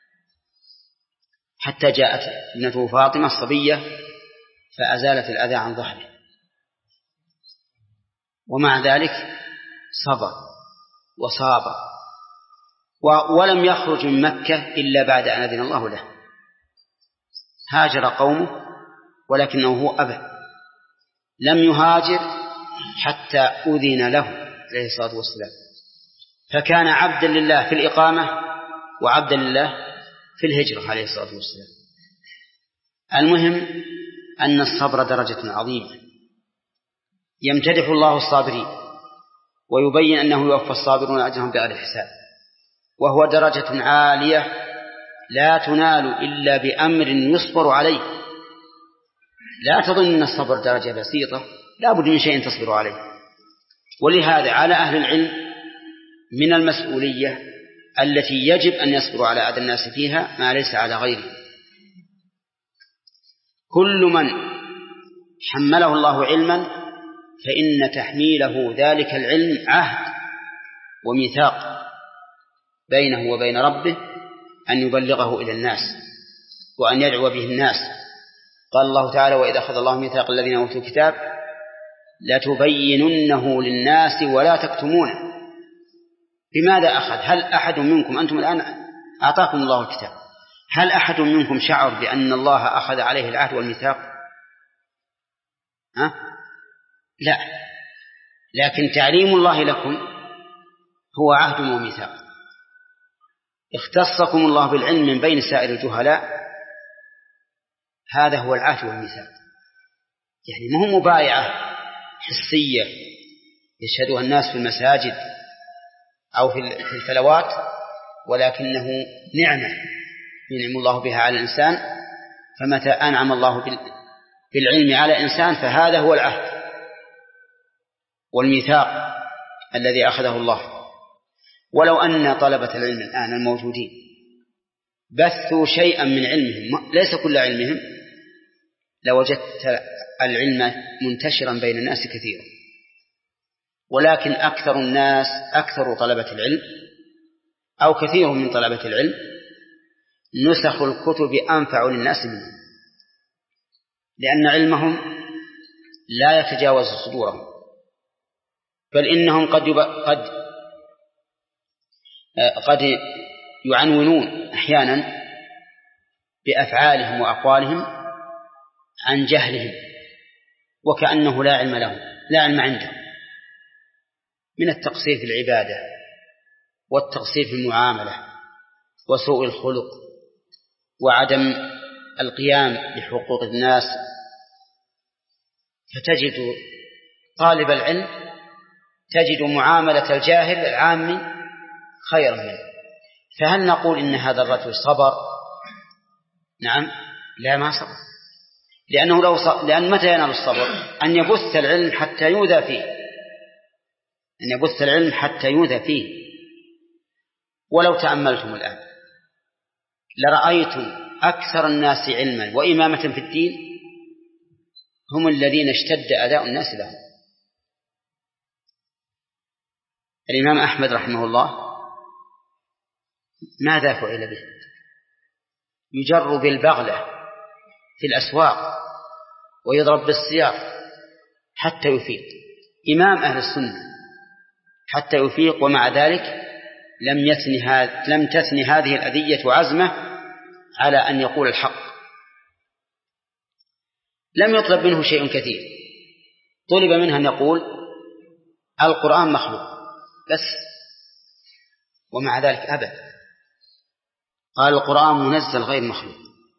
حتى جاءت ابنته فاطمة الصبية فأزالت الأذى عن ظهره، ومع ذلك صبر وصابر ولم يخرج من مكة إلا بعد أن أذن الله له. هاجر قومه ولكنه هو أبى، لم يهاجر حتى أذن له عليه الصلاة والسلام، فكان عبدا لله في الإقامة وعبدا لله في الهجرة عليه الصلاة والسلام. المهم أن الصبر درجة عظيمة يمتدح الله الصابرين ويبين أنه يوفى الصابرون أجرهم بغير حساب، وهو درجة عالية لا تنال إلا بأمر يصبر عليه. لا تظن أن الصبر درجة بسيطة، لا بد من شيء تصبر عليه. ولهذا على أهل العلم من المسؤولية التي يجب أن يصبروا على أذى الناس فيها ما ليس على غيره. كل من حمله الله علما فإن تحميله ذلك العلم عهد وميثاق بينه وبين ربه أن يبلغه إلى الناس وأن يدعو به الناس. قال الله تعالى: وإذا أخذ الله ميثاق الذين أوتوا الكتاب لتبيننه للناس ولا تكتمونه. بماذا أخذ؟ هل أحد منكم، أنتم الآن أعطاكم الله الكتاب، هل أحد منكم شعر بأن الله أخذ عليه العهد والميثاق؟ ها؟ لا، لكن تعليم الله لكم هو عهد وميثاق. اختصكم الله بالعلم من بين سائر الجهلاء، هذا هو العهد والميثاق. يعني ما هو مبايعة حسية يشهدها الناس في المساجد أو في الفلوات، ولكنه نعمة ينعم الله بها على الإنسان. فمتى أنعم الله بالعلم على إنسان فهذا هو العهد والميثاق الذي أخذه الله. ولو أن طلبة العلم الآن الموجودين بثوا شيئا من علمهم، ليس كل علمهم، لوجدت العلم منتشرا بين الناس كثيرا. ولكن أكثر الناس، أكثر طلبة العلم أو كثير من طلبة العلم نسخ الكتب أنفع للناس منهم، لأن علمهم لا يتجاوز صدورهم، بل إنهم قد يب... قد قد يعنونون أحيانا بأفعالهم وأقوالهم عن جهلهم، وكأنه لا علم لهم، لا علم عندهم، من التقصير في العبادة والتقصير في المعاملة وسوء الخلق وعدم القيام بحقوق الناس. فتجد طالب العلم تجد معاملة الجاهل العامي خيرا منه. فهل نقول إن هذا الرجل صبر؟ نعم، لا، ما صبر، لأنه لو صبر، لأن متى ينال الصبر؟ أن يبث العلم حتى يؤذى فيه، أن يبث العلم حتى يؤذى فيه. ولو تأملتم الآن لرأيتم أكثر الناس علما وإمامة في الدين هم الذين اشتد أذى الناس لهم. الإمام أحمد رحمه الله ماذا فعل به؟ يجر بالبغلة في الأسواق ويضرب بالسياط حتى يفيق، إمام أهل السنة حتى يفيق، ومع ذلك لم يثني هذا لم تثني هذه الأذية عزمه على أن يقول الحق. لم يطلب منه شيء كثير، طلب منه أن يقول القرآن مخلوق بس، ومع ذلك أبى، قال القرآن منزل غير مخلوق.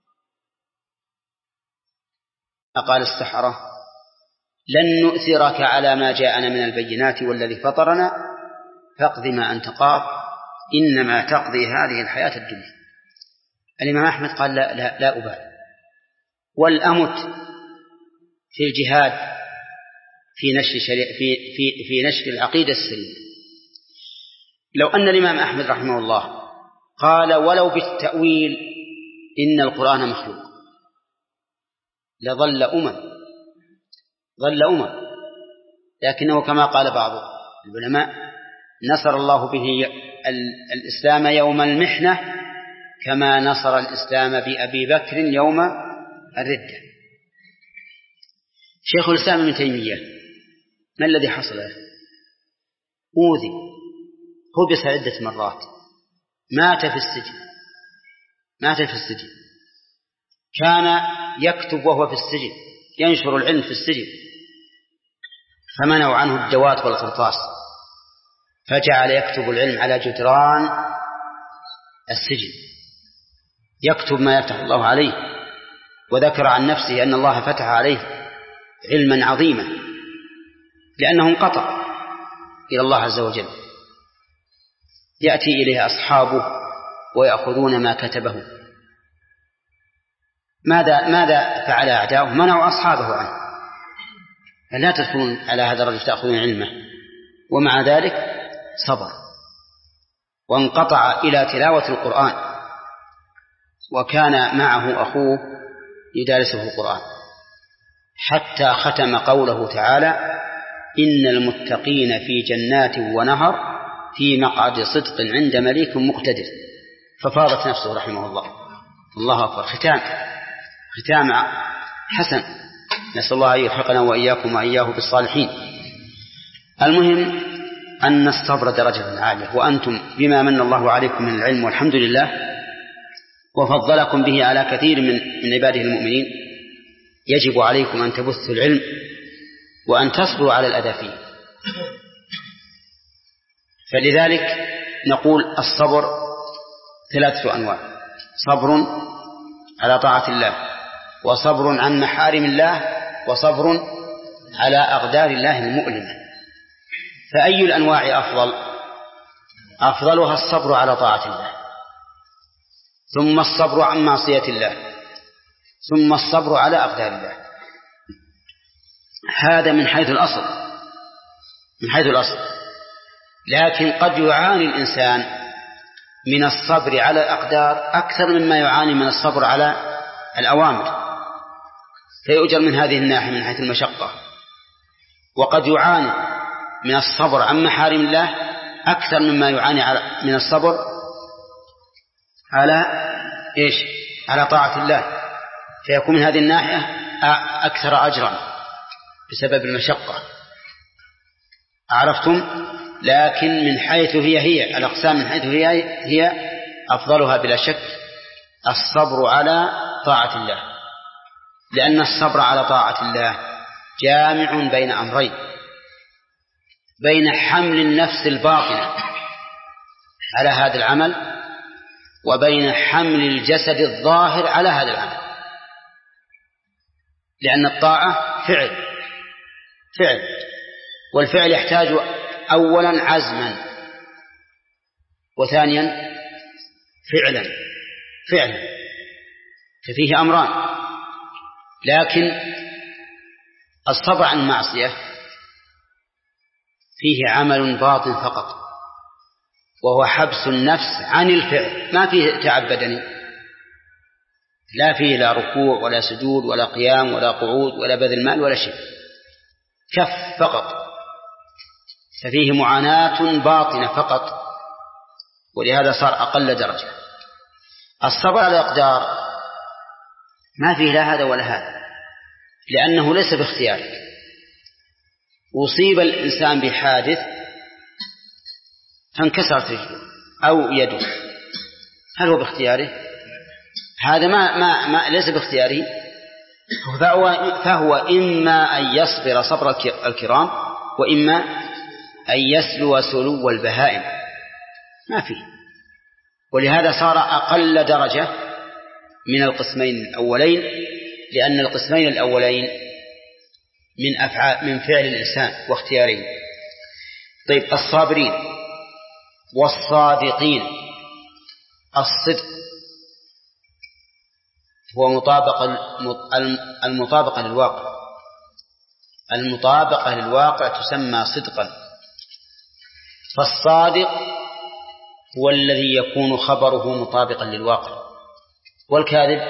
أقال السحرة لن نؤثرك على ما جاءنا من البينات والذي فطرنا فاقض ما أنت قاض إنما تقضي هذه الحياة الدنيا. الإمام أحمد قال لا, لا, لا أبالي، والأمت في الجهاد في نشر, في, في, في نشر العقيدة السليمة. لو أن الإمام أحمد رحمه الله قال ولو بالتأويل إن القرآن مخلوق لظل أمم ظل أمم لكنه كما قال بعض العلماء نصر الله به الإسلام يوم المحنة كما نصر الإسلام بأبي بكر يوم الردة. شيخ الإسلام ابن تيمية ما الذي حصل له؟ أوذي، حبس عدة مرات، مات في السجن مات في السجن كان يكتب وهو في السجن، ينشر العلم في السجن، فمنعوا عنه الدوات والقرطاس، فجعل يكتب العلم على جدران السجن، يكتب ما يفتح الله عليه، وذكر عن نفسه أن الله فتح عليه علما عظيما لأنه انقطع إلى الله عز وجل. يأتي إليه أصحابه ويأخذون ما كتبه. ماذا ماذا فعل أعداؤه؟ منعوا أصحابه عنه، لا تدخلون على هذا الرجل تأخذون علمه، ومع ذلك صبر وانقطع إلى تلاوة القرآن، وكان معه أخوه يدارسه القرآن حتى ختم قوله تعالى إن المتقين في جنات ونهر في مقعد صدق عند مليك مقتدر، ففاضت نفسه رحمه الله. الله أكبر، ختام ختام حسن، نسأل الله أن يلحقنا وإياكم وإياه بالصالحين. المهم أن الصبر درجة عالية، وأنتم بما من الله عليكم من العلم والحمد لله وفضلكم به على كثير من, من عباده المؤمنين، يجب عليكم أن تبثوا العلم وأن تصبروا على الأذى فيه. فلذلك نقول الصبر ثلاثة أنواع: صبر على طاعة الله، وصبر عن محارم الله، وصبر على أقدار الله المؤلمة. فأي الأنواع أفضل؟ أفضلها الصبر على طاعة الله، ثم الصبر عن معصية الله، ثم الصبر على أقدار الله. هذا من حيث الأصل من حيث الأصل لكن قد يعاني الإنسان من الصبر على الأقدار أكثر مما يعاني من الصبر على الأوامر، فيؤجر من هذه الناحية من حيث المشقة. وقد يعاني من الصبر عن محارم الله أكثر مما يعاني من الصبر على إيش؟ على طاعة الله، فيكون من هذه الناحية أكثر أجرا بسبب المشقة. عرفتم؟ لكن من حيث هي هي الأقسام من حيث هي هي أفضلها بلا شك الصبر على طاعة الله، لأن الصبر على طاعة الله جامع بين أمرين: بين حمل النفس الباطنة على هذا العمل، وبين حمل الجسد الظاهر على هذا العمل. لأن الطاعة فعل فعل والفعل يحتاج أولا عزما، وثانيا فعلا فعلا ففيه أمران. لكن الصبر عن المعصية فيه عمل باطن فقط، وهو حبس النفس عن الفعل، ما فيه تعب بدني، لا فيه لا ركوع ولا سجود ولا قيام ولا قعود ولا بذل مال ولا شيء، كف فقط، ففيه معاناة باطنة فقط، ولهذا صار أقل درجة. الصبر على الأقدار ما فيه لا هذا ولا هذا، لأنه ليس باختيارك. أصيب الإنسان بحادث فانكسرت رجله أو يده، هل هو باختياره؟ هذا ما, ما, ما ليس باختياره، فهو, فهو إما أن يصبر صبر الكرام، وإما أن يسلو سلو البهائم، ما فيه. ولهذا صار أقل درجة من القسمين الأولين، لأن القسمين الأولين من أفعال من فعل الإنسان واختيارين. طيب الصابرين والصادقين. الصدق هو مطابقة المطابقة للواقع، المطابقة للواقع تسمى صدقا. فالصادق هو الذي يكون خبره مطابقا للواقع، والكاذب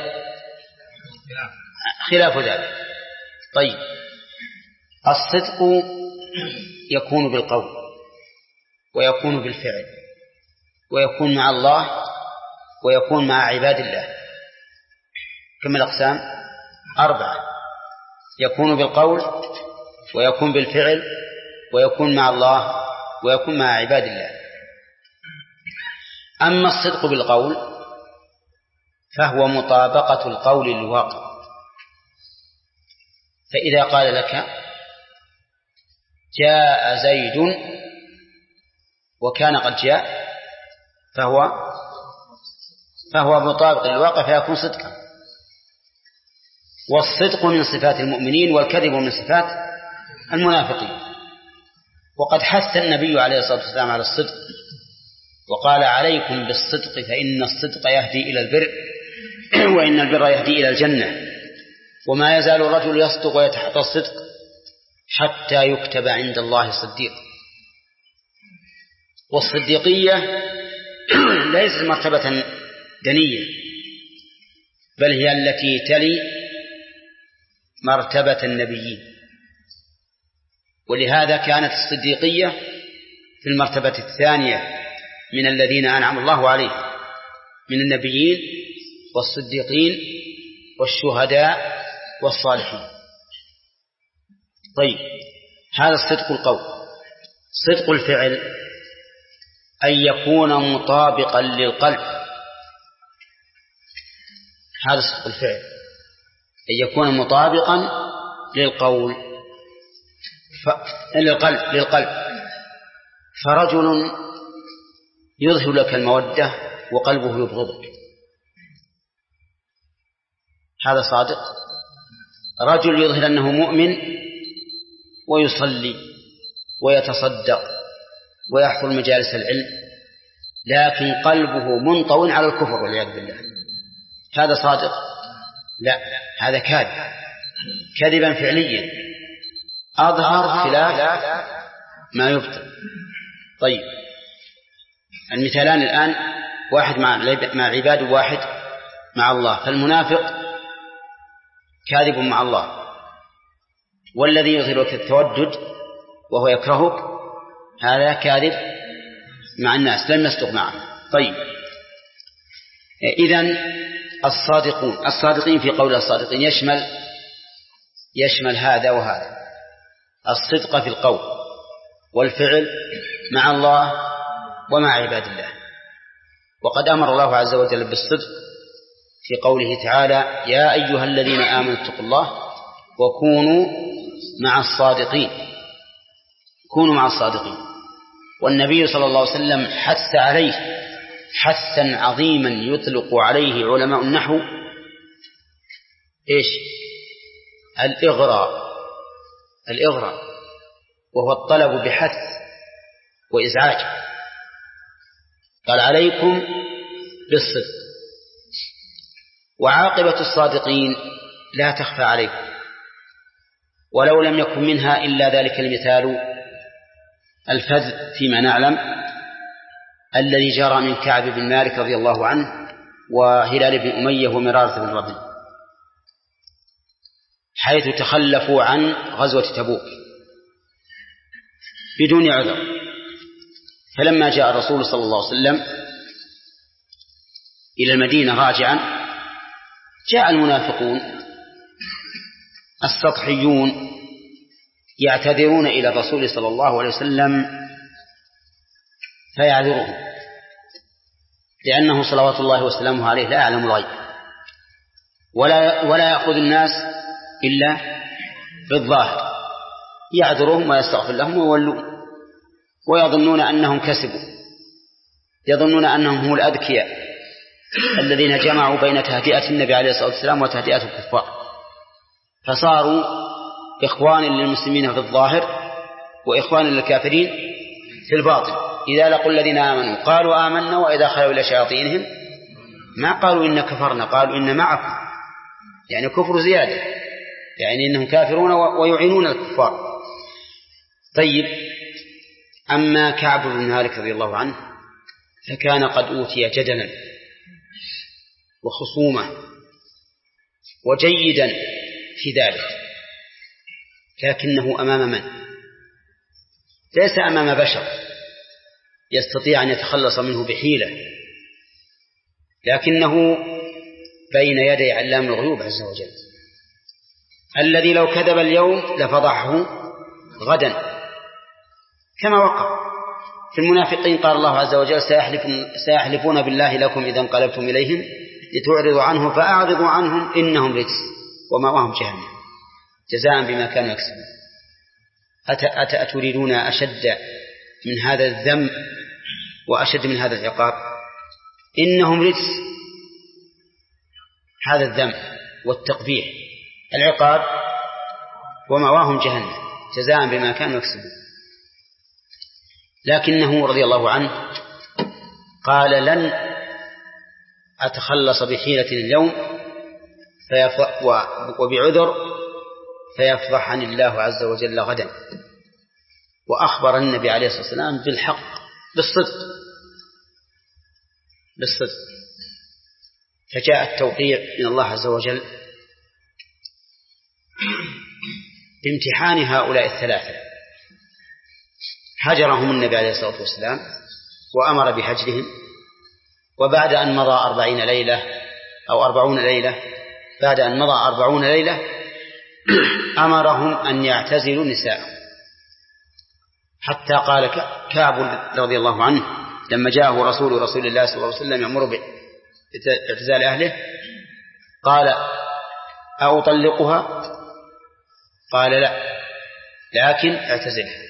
خلاف ذلك. طيب، الصدق يكون بالقول ويكون بالفعل ويكون مع الله ويكون مع عباد الله. كم الأقسام؟ أربعة: يكون بالقول ويكون بالفعل ويكون مع الله ويكون مع عباد الله. أما الصدق بالقول فهو مطابقة القول للواقع. فإذا قال لك جاء زيد وكان قد جاء فهو فهو مطابق للواقع فيكون صدقا. والصدق من صفات المؤمنين والكذب من صفات المنافقين. وقد حث النبي عليه الصلاة والسلام على الصدق وقال: عليكم بالصدق فإن الصدق يهدي إلى البر وإن البر يهدي إلى الجنة، وما يزال الرجل يصدق ويتحقق الصدق حتى يكتب عند الله صديق. والصديقية ليست مرتبة دنية، بل هي التي تلي مرتبة النبيين، ولهذا كانت الصديقية في المرتبة الثانية من الذين أنعم الله عليهم من النبيين والصديقين والشهداء والصالحين. طيب، هذا الصدق القول. صدق الفعل أن يكون مطابقا للقلب. هذا صدق الفعل أن يكون مطابقا للقول ف... للقلب للقلب فرجل يظهر لك المودة وقلبه يبغضك، هذا صادق. رجل يظهر أنه مؤمن ويصلي ويتصدق ويحضر مجالس العلم لكن قلبه منطو على الكفر والعياذ بالله، هذا صادق؟ لا، هذا كاذب، كذبا فعليا أظهر خلاف ما يبطن. طيب، المثالان الآن: واحد مع العباد وواحد مع الله. فالمنافق كاذب مع الله، والذي يظهرك التودد وهو يكرهك هذا كاذب مع الناس، لم يصدق معه. طيب، إذن الصادقون الصادقين في قول الصادقين يشمل يشمل هذا وهذا: الصدق في القول والفعل مع الله ومع عباد الله. وقد أمر الله عز وجل بالصدق في قوله تعالى: يا أيها الذين آمنوا اتقوا الله وكونوا مع الصادقين. كونوا مع الصادقين. والنبي صلى الله عليه وسلم حث عليه حثا عظيما يطلق عليه علماء النحو إيش؟ الإغراء. الإغراء وهو الطلب بحث وإزعاج. قال: عليكم بالصدق. وعاقبة الصادقين لا تخفى عليكم، ولو لم يكن منها إلا ذلك المثال الفذ فيما نعلم الذي جرى من كعب بن مالك رضي الله عنه وهلال بن أمية ومرارة بن ربيع، حيث تخلفوا عن غزوة تبوك بدون عذر. فلما جاء الرسول صلى الله عليه وسلم إلى المدينة راجعا، جاء المنافقون السطحيون يعتذرون إلى الرسول صلى الله عليه وسلم فيعذرهم، لأنه صلوات الله وسلامه عليه لا يعلم الغيب ولا, ولا يأخذ الناس إلا بالظاهر، يعذرهم ويستغفر لهم ويولون، ويظنون أنهم كسبوا، يظنون أنهم هم الأذكياء الذين جمعوا بين تهدئة النبي عليه الصلاة والسلام وتهدئة الكفار، فصاروا إخوان للمسلمين في الظاهر وإخوان للكافرين في الباطن. إذا لقوا الذين آمنوا قالوا آمنا وإذا خلوا إلى شياطينهم ما قالوا إن كفرنا، قالوا إن معكم، يعني كفر زيادة، يعني إنهم كافرون ويعينون الكفار. طيب، أما كعب بن مالك رضي الله عنه فكان قد أوتي جدلا وخصومة وجيدا في ذلك، لكنه أمام من؟ ليس أمام بشر يستطيع أن يتخلص منه بحيلة، لكنه بين يدي علام الغيوب عز وجل، الذي لو كذب اليوم لفضحه غدا، كما وقع في المنافقين. قال الله عز وجل سيحلفون بالله لكم إذا انقلبتم إليهم لتعرضوا عنهم فأعرضوا عنهم إنهم رجس ومأواهم جهنم جزاء بما كانوا يكسبون. أتريدون أشد من هذا الذنب وأشد من هذا العقاب؟ إنهم رجس، هذا الذنب والتقبيح، العقاب ومأواهم جهنم جزاء بما كانوا يكسبون. لكنه رضي الله عنه قال لن أتخلص بحيلة اليوم وبعذر فيفضحني الله عز وجل غدا. وأخبر النبي عليه الصلاة والسلام بالحق بالصدق بالصدق فجاء التوقيع من الله عز وجل بامتحان هؤلاء الثلاثة. هجرهم النبي عليه الصلاة والسلام وأمر بهجرهم، وبعد أن مضى أربعين ليلة أو أربعون ليلة بعد أن مضى أربعون ليلة أمرهم أن يعتزلوا نساءهم، حتى قال كعب رضي الله عنه لما جاءه رسول رسول الله صلى الله عليه وسلم يأمر باعتزال أهله قال أطلقها؟ قال لا، لكن اعتزلها.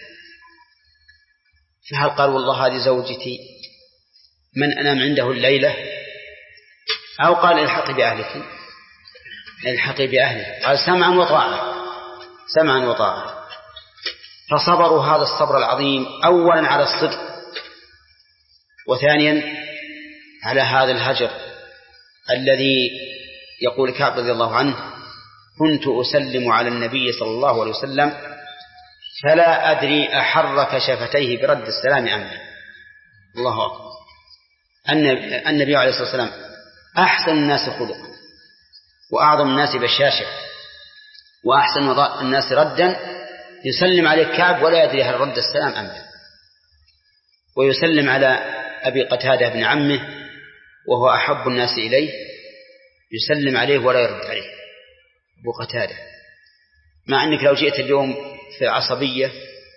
فهل قال والله هذه زوجتي من أنام عنده الليلة؟ أو قال الحقي بأهلك؟ الحقي بأهلك. قال سمعا وطاعة، سمعا وطاعة. فصبروا هذا الصبر العظيم أولا على الصدق، وثانيا على هذا الهجر الذي يقول كعب رضي الله عنه كنت أسلم على النبي صلى الله عليه وسلم فلا أدري أحرك شفتيه برد السلام أم لا. الله أكبر. النبي عليه الصلاة والسلام أحسن الناس خلقا وأعظم الناس بشاشة وأحسن الناس ردا، يسلم عليه كعب ولا يدري هل رد السلام أم لا، ويسلم على أبي قتادة بن عمه وهو أحب الناس إليه يسلم عليه ولا يرد عليه أبو قتادة، مع أنك لو جئت اليوم في عصبية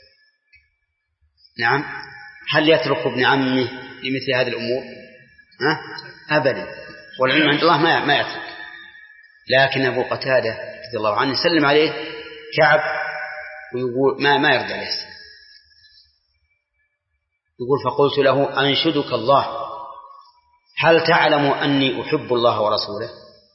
نعم هل يترك ابن عمه لمثل هذه الأمور؟ ها؟ أبدا، والعلم عند الله ما ما يترك. لكن أبو قتادة رضي الله عنه يسلم عليه كعب ويقول ما ما يرد عليه السلام. يقول فقلت له أنشدك الله هل تعلم أني أحب الله ورسوله؟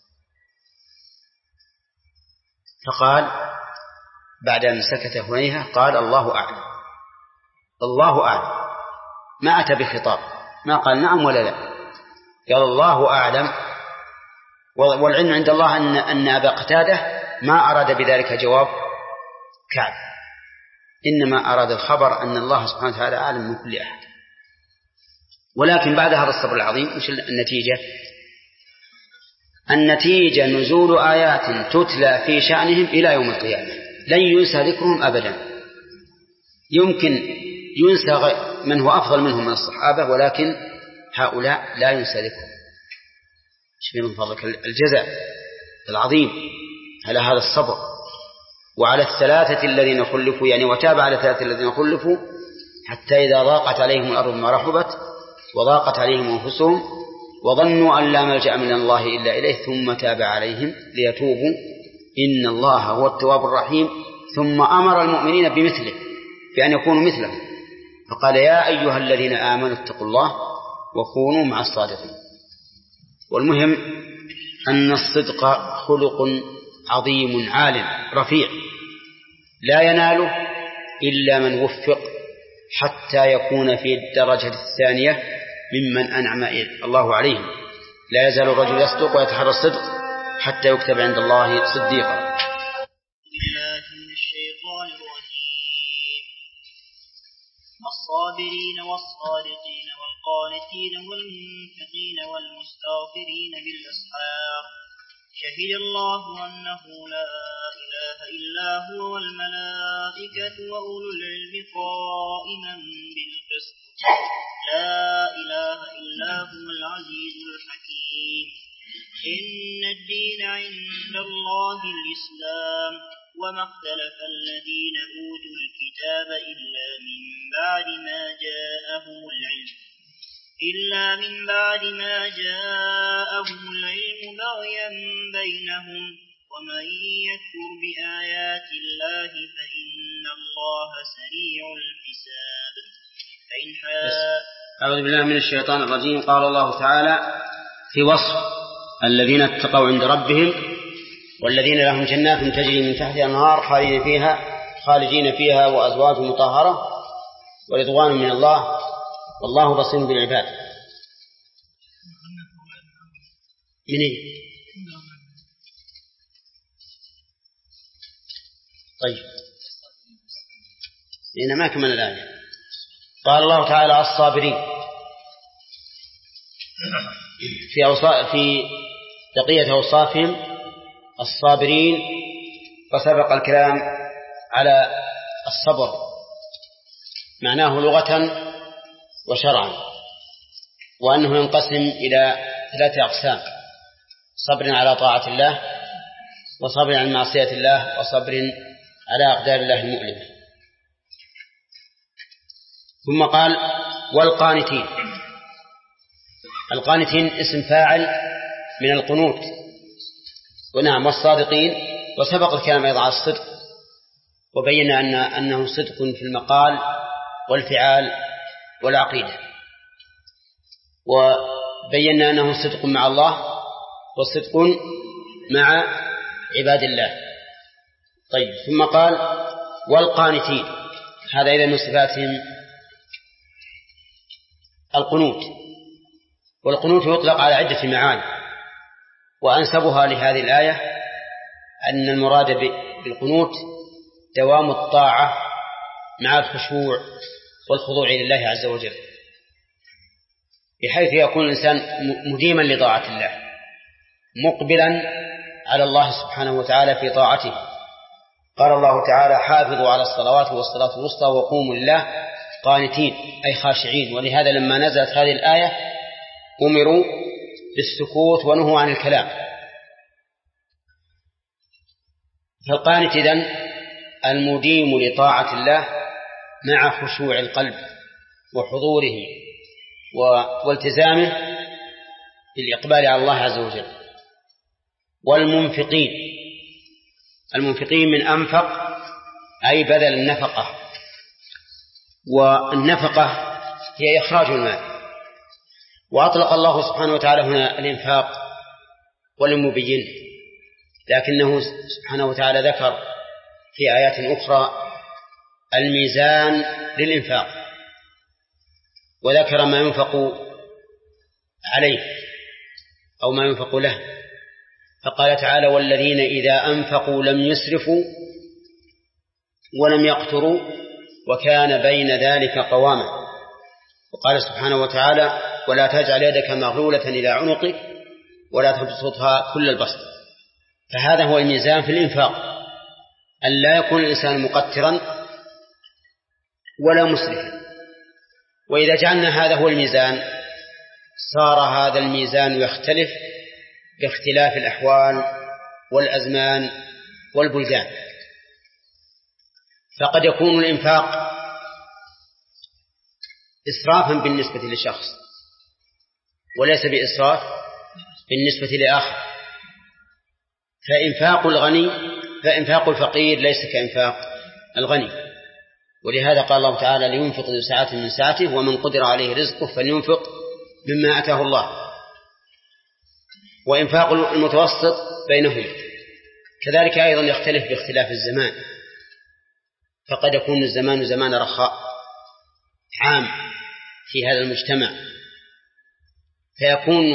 فقال بعد أن سكت هنيهة قال الله أعلم، الله أعلم، ما أتى بخطاب، ما قال نعم ولا لا، قال الله أعلم. والعلم عند الله أن, أن أبا قتادة ما أراد بذلك جواب كعب، إنما أراد الخبر أن الله سبحانه وتعالى أعلم من كل أحد. ولكن بعد هذا الصبر العظيم مش النتيجة؟ النتيجة نزول آيات تتلى في شأنهم إلى يوم القيامة، لن ينسى ذكرهم أبدا. يمكن ينسى من هو أفضل منهم من الصحابة، ولكن هؤلاء لا ينسى ذكرهم. شبه من فضلك الجزاء العظيم على هذا الصبر وعلى الثلاثة الذين خلفوا، يعني وتاب على الثلاثة الذين خلفوا حتى إذا ضاقت عليهم الأرض ما رحبت وضاقت عليهم أنفسهم وظنوا أن لا ملجأ من الله إلا إليه ثم تاب عليهم ليتوبوا إن الله هو التواب الرحيم. ثم أمر المؤمنين بمثله، بأن يكونوا مثله، فقال يا أيها الذين آمنوا اتقوا الله وكونوا مع الصادقين. والمهم أن الصدق خلق عظيم عال رفيع لا يناله إلا من وفق حتى يكون في الدرجة الثانية ممن أنعم الله عليهم. لا يزال الرجل يصدق ويتحرى الصدق حتى يكتب عند الله صديقا. الصابرين والصادقين والقانتين والمنفقين والمستغفرين بالأسحار شهد الله أنه لا إله إلا هو والملائكة وأولو العلم قائما بالقسط لا إله إلا هو العزيز الحكيم. إن الدين عند الله الإسلام وما اختلف الذين أوتوا الكتاب إلا من بعد ما جاءهم العلم إلا من بعد ما جاءهم العلم بغيا بينهم ومن يكفر بآيات الله فإن الله سريع الحساب. فإن أعوذ بالله من الشيطان الرجيم. قال الله تعالى في وصف الذين اتقوا عند ربهم والذين لهم جنات تجري من تحتها الأنهار خالدين فيها خالدين فيها وأزواج مطهرة ورضوان من الله والله بصير بالعباد. من إيه؟ طيب لأن ما كمل الآية. قال الله تعالى الصابرين في أوصاف في بقية أوصافهم الصابرين، فسبق الكلام على الصبر معناه لغة وشرعا، وأنه ينقسم إلى ثلاثة أقسام: صبر على طاعة الله، وصبر عن معصية الله، وصبر على أقدار الله المؤلمة. ثم قال والقانتين. القانتين اسم فاعل من القنوت، ونعم والصادقين. وسبق الكلام أيضا على الصدق، وبينا أن أنه صدق في المقال والفعال والعقيدة، وبينا أنه صدق مع الله وصدق مع عباد الله. طيب ثم قال والقانتين، هذا إذا من صفاتهم القنوت. والقنوت يطلق على عدة معاني، وأنسبها لهذه الآية أن المراد بالقنوت دوام الطاعة مع الخشوع والخضوع لله عز وجل، بحيث يكون الإنسان مديما لطاعة الله مقبلا على الله سبحانه وتعالى في طاعته. قال الله تعالى حافظوا على الصلوات والصلاة الوسطى وقوموا لله قانتين أي خاشعين. ولهذا لما نزلت هذه الآية أمروا بالسكوت ونهوا عن الكلام. فالقانت إذن المديم لطاعة الله مع خشوع القلب وحضوره والتزامه بالإقبال على الله عز وجل. والمنفقين، المنفقين من أنفق أي بذل النفقة، والنفقة هي إخراج المال. وأطلق الله سبحانه وتعالى هنا الإنفاق ولم يبينه، لكنه سبحانه وتعالى ذكر في آيات أخرى الميزان للإنفاق، وذكر ما ينفق عليه أو ما ينفق له. فقال تعالى والذين إذا أنفقوا لم يسرفوا ولم يقتروا وكان بين ذلك قواما. وقال سبحانه وتعالى ولا تجعل يدك مغلولة إلى عنقك ولا تبسطها كل البسط. فهذا هو الميزان في الإنفاق، أن لا يكون الإنسان مقترا ولا مسرفا. وإذا جعلنا هذا هو الميزان صار هذا الميزان يختلف باختلاف الأحوال والأزمان والبلدان. فقد يكون الإنفاق إسرافا بالنسبة لشخص وليس بإسراف بالنسبة لآخر. فإنفاق الغني فإنفاق الفقير ليس كإنفاق الغني. ولهذا قال الله تعالى لينفق ذو سعة من سعته ومن قدر عليه رزقه فلينفق مما أتاه الله. وإنفاق المتوسط بينهم كذلك أيضا يختلف باختلاف الزمان، فقد يكون الزمان زمان رخاء عام في هذا المجتمع، فيكون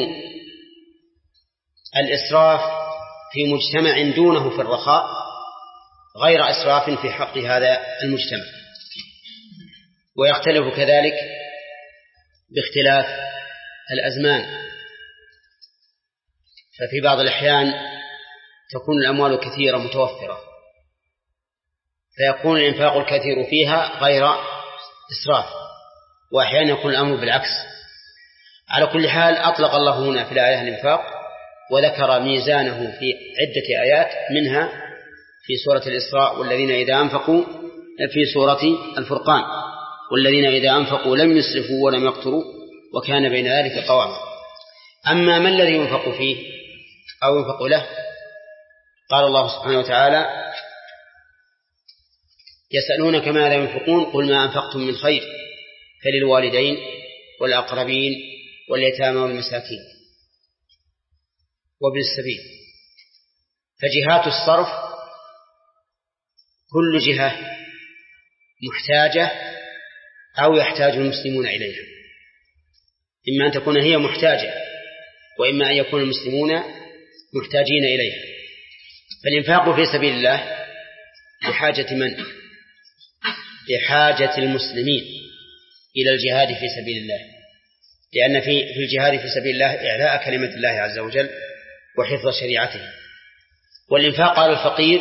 الإسراف في مجتمع دونه في الرخاء غير إسراف في حق هذا المجتمع. ويختلف كذلك باختلاف الأزمان، ففي بعض الأحيان تكون الأموال كثيرة متوفرة فيكون الإنفاق الكثير فيها غير إسراف، وأحيانا يكون الأمر بالعكس. على كل حال أطلق الله هنا في الآية الإنفاق، وذكر ميزانه في عدة آيات، منها في سورة الإسراء والذين إذا أنفقوا، في سورة الفرقان والذين إذا أنفقوا لم يسرفوا ولم يقتروا وكان بين ذلك قواما. أما ما الذي ينفق فيه أو ينفق له، قال الله سبحانه وتعالى: يسألونك ماذا ينفقون قل ما أنفقتم من خير فللوالدين والأقربين واليتامى والمساكين وابن السبيل. فجهات الصرف كل جهة محتاجة أو يحتاج المسلمون إليها، إما أن تكون هي محتاجة وإما أن يكون المسلمون محتاجين إليها. فالإنفاق في سبيل الله لحاجة من؟ لحاجة المسلمين إلى الجهاد في سبيل الله، لأن في في الجهاد في سبيل الله إعلاء كلمة الله عز وجل وحفظ شريعته. والإنفاق على الفقير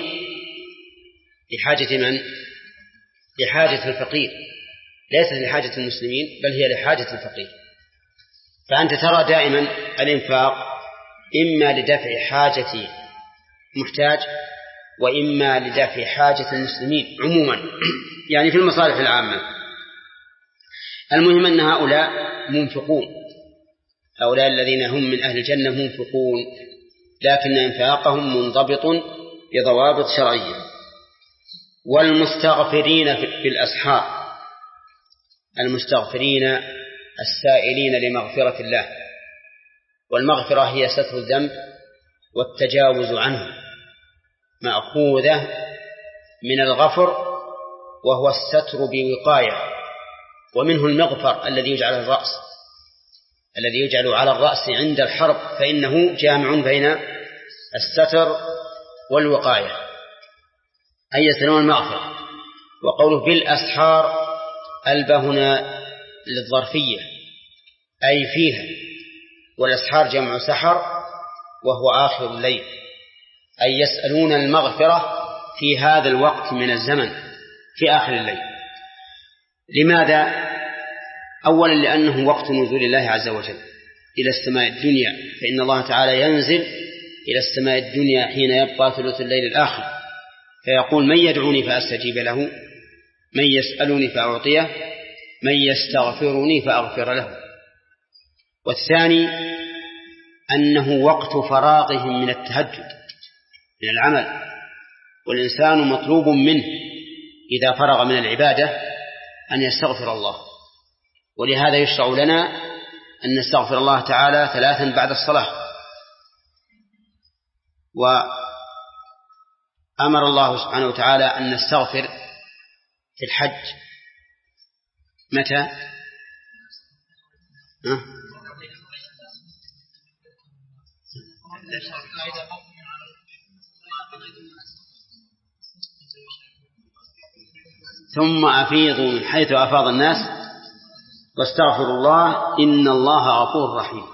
لحاجة من؟ لحاجة الفقير، ليست لحاجة المسلمين بل هي لحاجة الفقير. فأنت ترى دائما الإنفاق إما لدفع حاجة محتاج وإما لدفع حاجة المسلمين عموما، يعني في المصالح العامة. المهم أن هؤلاء منفقون، هؤلاء الذين هم من أهل الجنة منفقون، لكن إنفاقهم منضبط بضوابط شرعية. والمستغفرين في الأسحار، المستغفرين السائلين لمغفرة الله، والمغفرة هي ستر الذنب والتجاوز عنه، مأخوذة من الغفر وهو الستر بوقاية، ومنه المغفر الذي يجعل الرأس الذي يجعل على الرأس عند الحرب، فإنه جامع بين الستر والوقاية، أي يسألون المغفرة. وقوله بالأسحار ألبى هنا للظرفية أي فيها، والأسحار جمع سحر وهو آخر الليل، أي يسألون المغفرة في هذا الوقت من الزمن في آخر الليل. لماذا؟ أولا لأنه وقت نزول الله عز وجل إلى السماء الدنيا، فإن الله تعالى ينزل إلى السماء الدنيا حين يبقى ثلث الليل الآخر، فيقول: من يدعوني فأستجيب له، من يسألني فأعطيه، من يستغفرني فأغفر له. والثاني أنه وقت فراغهم من التهجد من العمل، والإنسان مطلوب منه إذا فرغ من العبادة أن يستغفر الله، ولهذا يشرع لنا أن نستغفر الله تعالى ثلاثا بعد الصلاة. وأمر الله سبحانه وتعالى أن نستغفر في الحج متى؟ أه؟ ثم أفيضوا من حيث أفاض الناس واستغفروا الله إن الله غفور رحيم.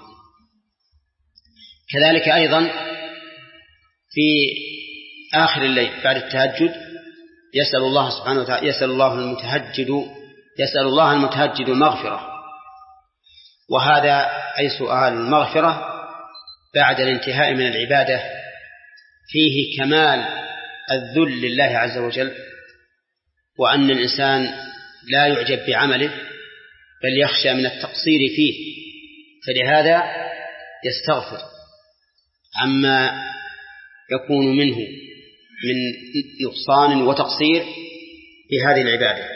كذلك أيضا في آخر الليل بعد التهجد يسأل الله سبحانه وتعالى يسأل الله المتهجد يسأل الله المتهجد المغفرة، وهذا أي سؤال المغفرة بعد الانتهاء من العبادة فيه كمال الذل لله عز وجل، وأن الإنسان لا يعجب بعمله بل يخشى من التقصير فيه، فلهذا يستغفر عما يكون منه من نقصان وتقصير في هذه العبادة.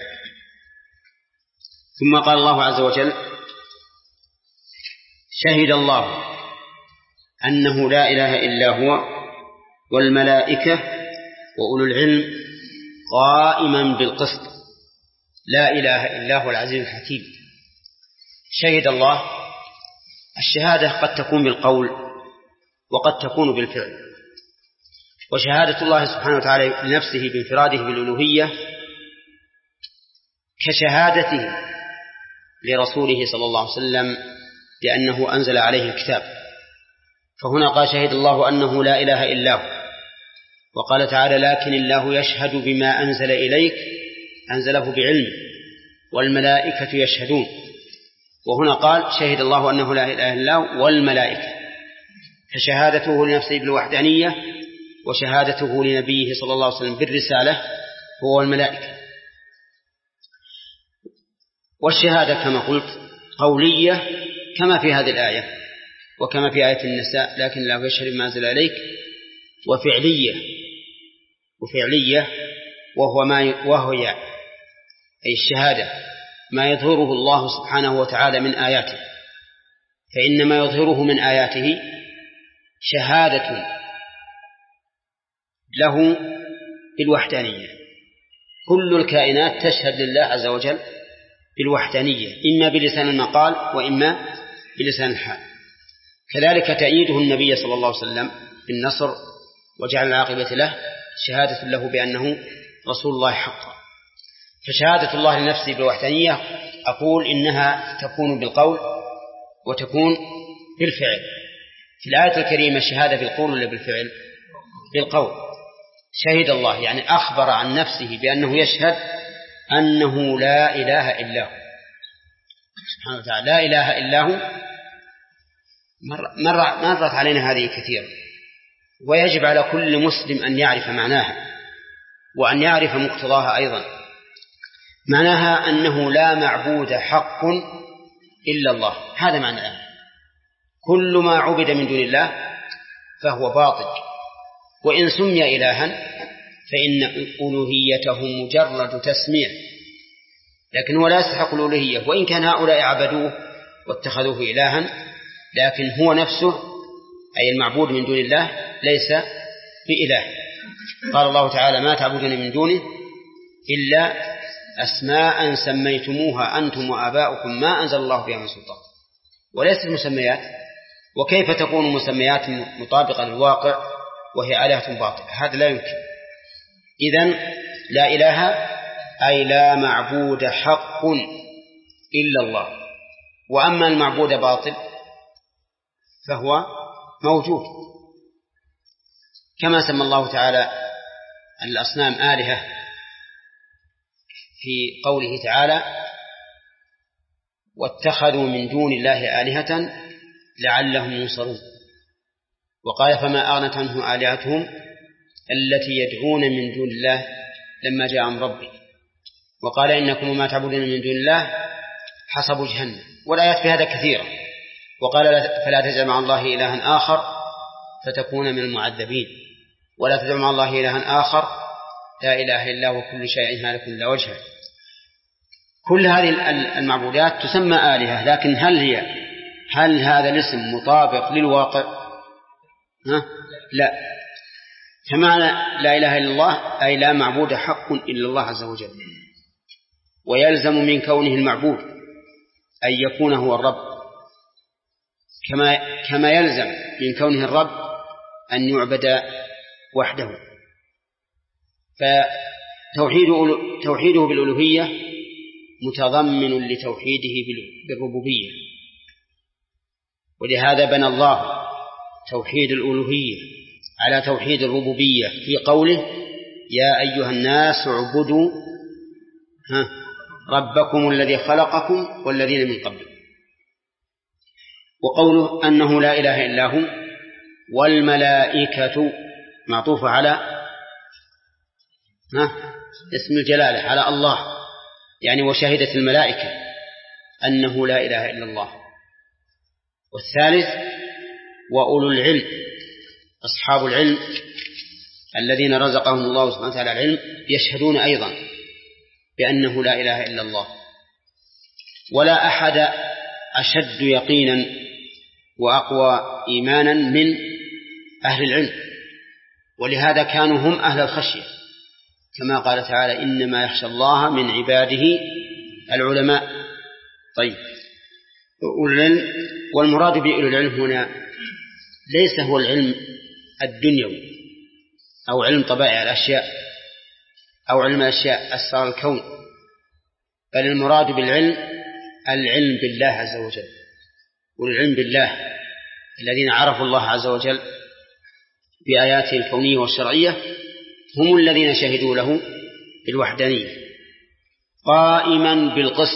ثم قال الله عز وجل: شهد الله أنه لا إله إلا هو والملائكة وأولو العلم قائما بالقسط لا إله إلا هو العزيز الحكيم. شهد الله، الشهادة قد تكون بالقول وقد تكون بالفعل، وشهادة الله سبحانه وتعالى لنفسه بانفراده بالألوهية كشهادته لرسوله صلى الله عليه وسلم بأنه أنزل عليه الكتاب. فهنا قال شهد الله أنه لا إله إلا هو، وقال تعالى لكن الله يشهد بما أنزل إليك أنزله بعلمه والملائكة يشهدون. وهنا قال شهد الله أنه لا إله إلا هو والملائكة، فشهادته لنفسه بالوحدانية وشهادته لنبيه صلى الله عليه وسلم بالرسالة هو الملائكة. والشهادة كما قلت قولية كما في هذه الآية وكما في آية النساء لكن الله يشهد بما أنزل إليك، وفعلية وفعلية وهو ما وهي أي الشهادة ما يظهره الله سبحانه وتعالى من آياته، فإن ما يظهره من آياته شهادة له بالوحدانية. كل الكائنات تشهد لله عز وجل بالوحدانية إما بلسان المقال وإما بلسان الحال. كذلك تأييده النبي صلى الله عليه وسلم بالنصر وجعل العاقبة له شهادة له بأنه رسول الله حقا. فشهادة الله لنفسه بالوحدانية أقول إنها تكون بالقول وتكون بالفعل. في الآية الكريمة الشهادة بالقول ولا بالفعل؟ بالقول. شهد الله يعني أخبر عن نفسه بأنه يشهد أنه لا إله إلا هو سبحانه وتعالى، لا إله إلا هو. مر مرت علينا هذه كثيرا، ويجب على كل مسلم أن يعرف معناها وأن يعرف مقتضاها أيضا. معناها أنه لا معبود حق إلا الله، هذا معناه. كل ما عبد من دون الله فهو باطل، وإن سمي إلها فإن ألوهيته مجرد تسمية، لكن هو لا يستحق الألوهية. وإن كان هؤلاء عبدوه واتخذوه إلها، لكن هو نفسه أي المعبود من دون الله ليس بإله. قال الله تعالى ما تعبدون من دونه إلا أسماء سميتموها أنتم وآباؤكم ما أنزل الله بها من سلطان، وليست مسميات. وكيف تكون مسميات مطابقة للواقع وهي آلهة باطلة؟ هذا لا يمكن. إذن لا إله أي لا معبود حق إلا الله، وأما المعبود باطل فهو موجود، كما سمى الله تعالى الأصنام آلهة في قوله تعالى واتخذوا من دون الله آلهة لعلهم ينصرون. وقال فما أغنت عنهم آلهتهم التي يدعون من دون الله لما جاء أمر ربي. وقال إنكم وما تعبدون من دون الله حسب جهنم. والآيات في هذا كثيرة. وقال فلا تجعل مع الله إلها آخر فتكون من المعذبين، ولا تجعل مع الله إلها آخر لا إله إلا هو كل شيء هالك إلا وجهه. كل هذه المعبودات تسمى آلهة، لكن هل هي هل هذا الاسم مطابق للواقع؟ ها؟ لا. فمعنى لا إله إلا الله أي لا معبود حق إلا الله عز وجل، ويلزم من كونه المعبود أن يكون هو الرب، كما كما يلزم من كونه الرب أن يعبد وحده. فتوحيد توحيده بالألوهية متضمن لتوحيده بالربوبية، ولهذا بنى الله توحيد الألوهية على توحيد الربوبية في قوله يا أيها الناس اعبدوا ربكم الذي خلقكم والذين من قبلكم. وقوله أنه لا إله إلا هو والملائكة معطوف على اسم الجلالة على الله، يعني وشهدت الملائكة أنه لا إله إلا الله. والثالث وأولو العلم أصحاب العلم الذين رزقهم الله سبحانه وتعالى العلم يشهدون أيضا بأنه لا إله إلا الله. ولا أحد أشد يقينا وأقوى إيمانا من أهل العلم، ولهذا كانوا هم أهل الخشية، كما قال تعالى إنما يخشى الله من عباده العلماء. طيب، والمراد بأولي العلم هنا ليس هو العلم الدنيوي أو علم طبائع الأشياء أو علم الأشياء أسرار الكون، بل المراد بالعلم العلم بالله عز وجل. والعلم بالله الذين عرفوا الله عز وجل بآياته الكونية والشرعية هم الذين شهدوا له بالوحدانية قائما بالقسط،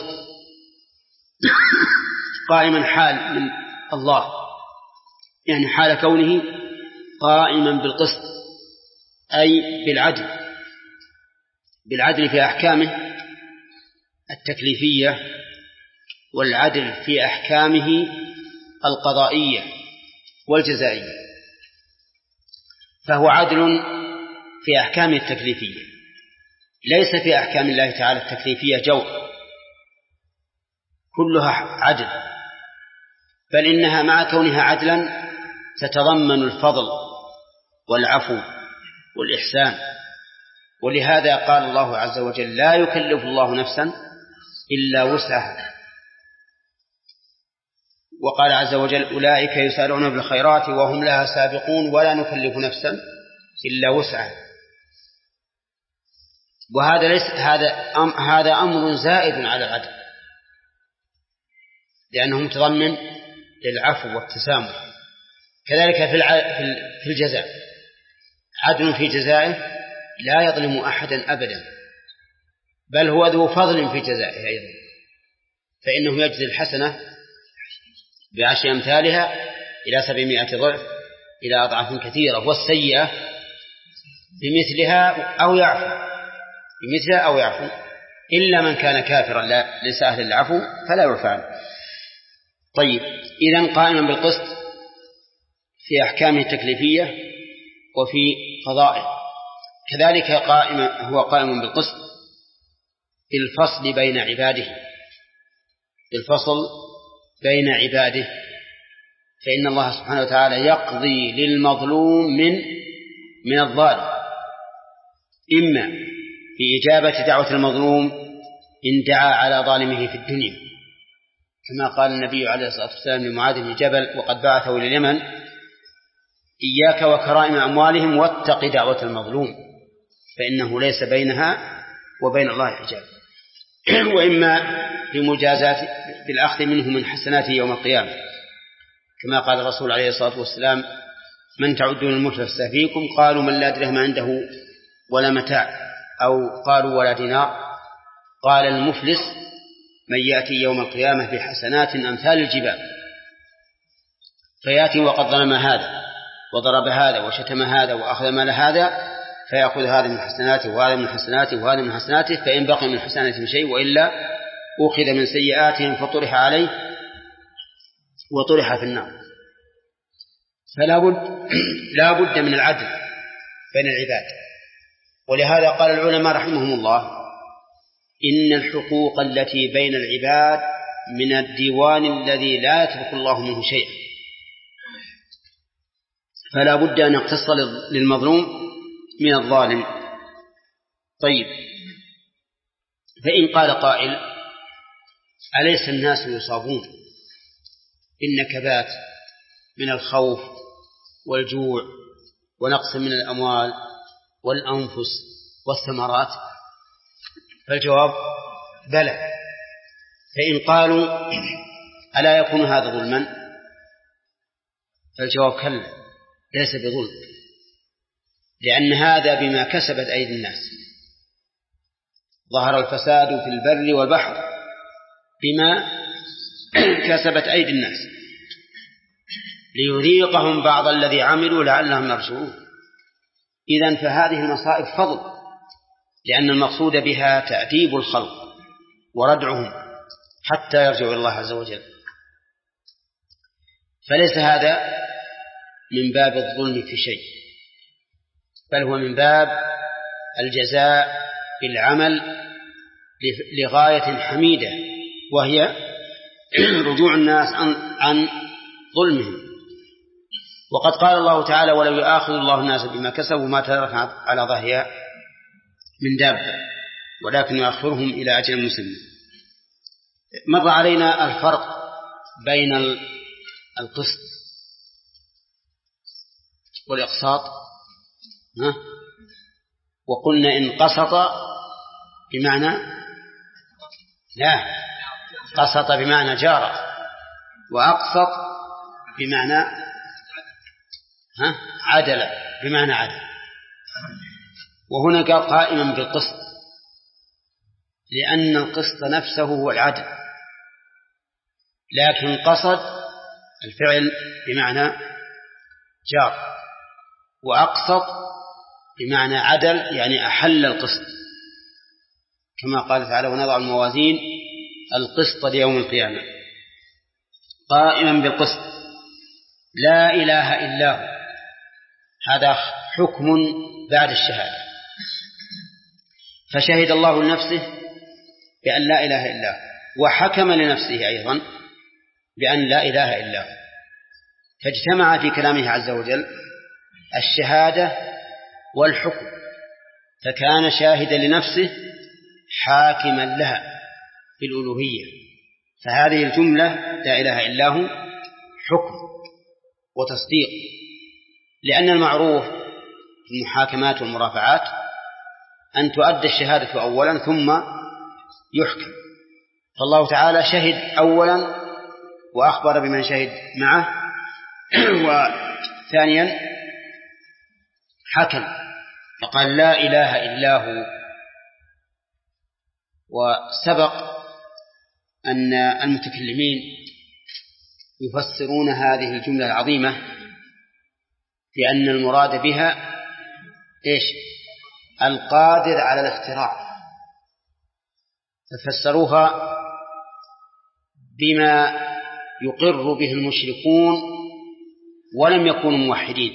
قائما حال من الله، يعني حال كونه قائما بالقسط أي بالعدل، بالعدل في أحكامه التكليفية والعدل في أحكامه القضائية والجزائية. فهو عدل في أحكامه التكليفية، ليس في أحكام الله تعالى التكليفية جور، كلها عدل، بل إنها مع كونها عدلا تتضمن الفضل والعفو والإحسان. ولهذا قال الله عز وجل لا يكلف الله نفسا إلا وسعها، وقال عز وجل أولئك يسارعون بالخيرات وهم لها سابقون ولا نكلف نفسا إلا وسعها. وهذا ليس هذا أم هذا أمر زائد على العدل، لأنه متضمن للعفو والتسامح. كذلك في الجزاء عدل في جزائه لا يظلم أحدا أبدا، بل هو ذو فضل في جزائه أيضا، فإنه يجزي الحسنة بعشر أمثالها إلى سبعمائة ضعف إلى أضعاف كثيرة، والسيئة بمثلها أو يعفو بمثلها أو يعفو إلا من كان كافرا لا ليس أهل العفو فلا يعفى عنه. طيب، إذن قائما بالقسط في أحكامه التكليفية وفي قضائه، كذلك قائم هو قائم بالقسط في الفصل بين عباده، في الفصل بين عباده، فإن الله سبحانه وتعالى يقضي للمظلوم من من الظالم، إما بإجابة دعوة المظلوم إن دعا على ظالمه في الدنيا، كما قال النبي عليه الصلاة والسلام لمعاذ بن جبل وقد بعثه إلى اليمن إياك وكرائم أموالهم واتق دعوة المظلوم فإنه ليس بينها وبين الله حجاب، وإما بمجازات بالأخذ منه من حسناته يوم القيامة، كما قال الرسول عليه الصلاة والسلام من تعدون المفلس فيكم؟ قالوا من لا درهم عنده ولا متاع، أو قالوا ولا دينار، قال المفلس من يأتي يوم القيامة بحسنات أمثال الجبال، فيأتي وقد ظلم هذا وضرب هذا وشتم هذا وأخذ مال هذا، فيأخذ هذا من حسناته وهذا من حسناته وهذا من حسناته، فإن بقي من حسناته شيء وإلا أخذ من سيئاتهم فطرح عليه وطرح في النار. فلا بد لا بد من العدل بين العباد. ولهذا قال العلماء رحمهم الله إن الحقوق التي بين العباد من الديوان الذي لا يترك الله منه شيئا، فلا بد أن يقتص للمظلوم من الظالم. طيب، فإن قال قائل أليس الناس يصابون بالنكبات من الخوف والجوع ونقص من الأموال والأنفس والثمرات؟ فالجواب بلى. فإن قالوا ألا يكون هذا ظلما؟ فالجواب كلا، ليس بظلم، لأن هذا بما كسبت أيدي الناس. ظهر الفساد في البر والبحر بما كسبت أيدي الناس ليذيقهم بعض الذي عملوا لعلهم يرجعون. إذن فهذه المصائب فضل، لأن المقصود بها تأديب الخلق وردعهم حتى يرجعوا إلى الله عز وجل. فليس هذا من باب الظلم في شيء، بل هو من باب الجزاء بالعمل لغاية حميدة، وهي رجوع الناس عن ظلمهم. وقد قال الله تعالى ولو يؤاخذ الله الناس بما كسبوا ما ترك على ظهرها من دابة، ولكن يؤخرهم إلى أجل مسمى. مر علينا الفرق بين القسط والإقساط، وقلنا إن قسط بمعنى لا قسط بمعنى جار، وأقسط بمعنى ها عدل بمعنى عدل. وهنا قال قائما بالقسط لأن القسط نفسه هو العدل، لكن قصد الفعل بمعنى جار، وأقسط بمعنى عدل يعني أحل القسط، كما قال تعالى ونضع الموازين القسط ليوم القيامة. قائما بالقسط لا إله إلا هو، هذا حكم بعد الشهادة، فشهد الله لنفسه بأن لا إله إلا هو، وحكم لنفسه أيضا بأن لا إله إلا هو، فاجتمع في كلامه عز وجل الشهادة والحكم، فكان شاهدا لنفسه حاكما لها بالألوهية. فهذه الجملة لا إله إلا هو حكم وتصديق، لأن المعروف في المحاكمات والمرافعات أن تؤدى الشهادة أولا ثم يحكم، فالله تعالى شهد أولا وأخبر بمن شهد معه، وثانيا حكم فقال لا إله إلا هو. وسبق أن المتكلمين يفسرون هذه الجملة العظيمة بأن المراد بها إيش؟ القادر على الاختراع، ففسروها بما يقر به المشركون ولم يكونوا موحدين.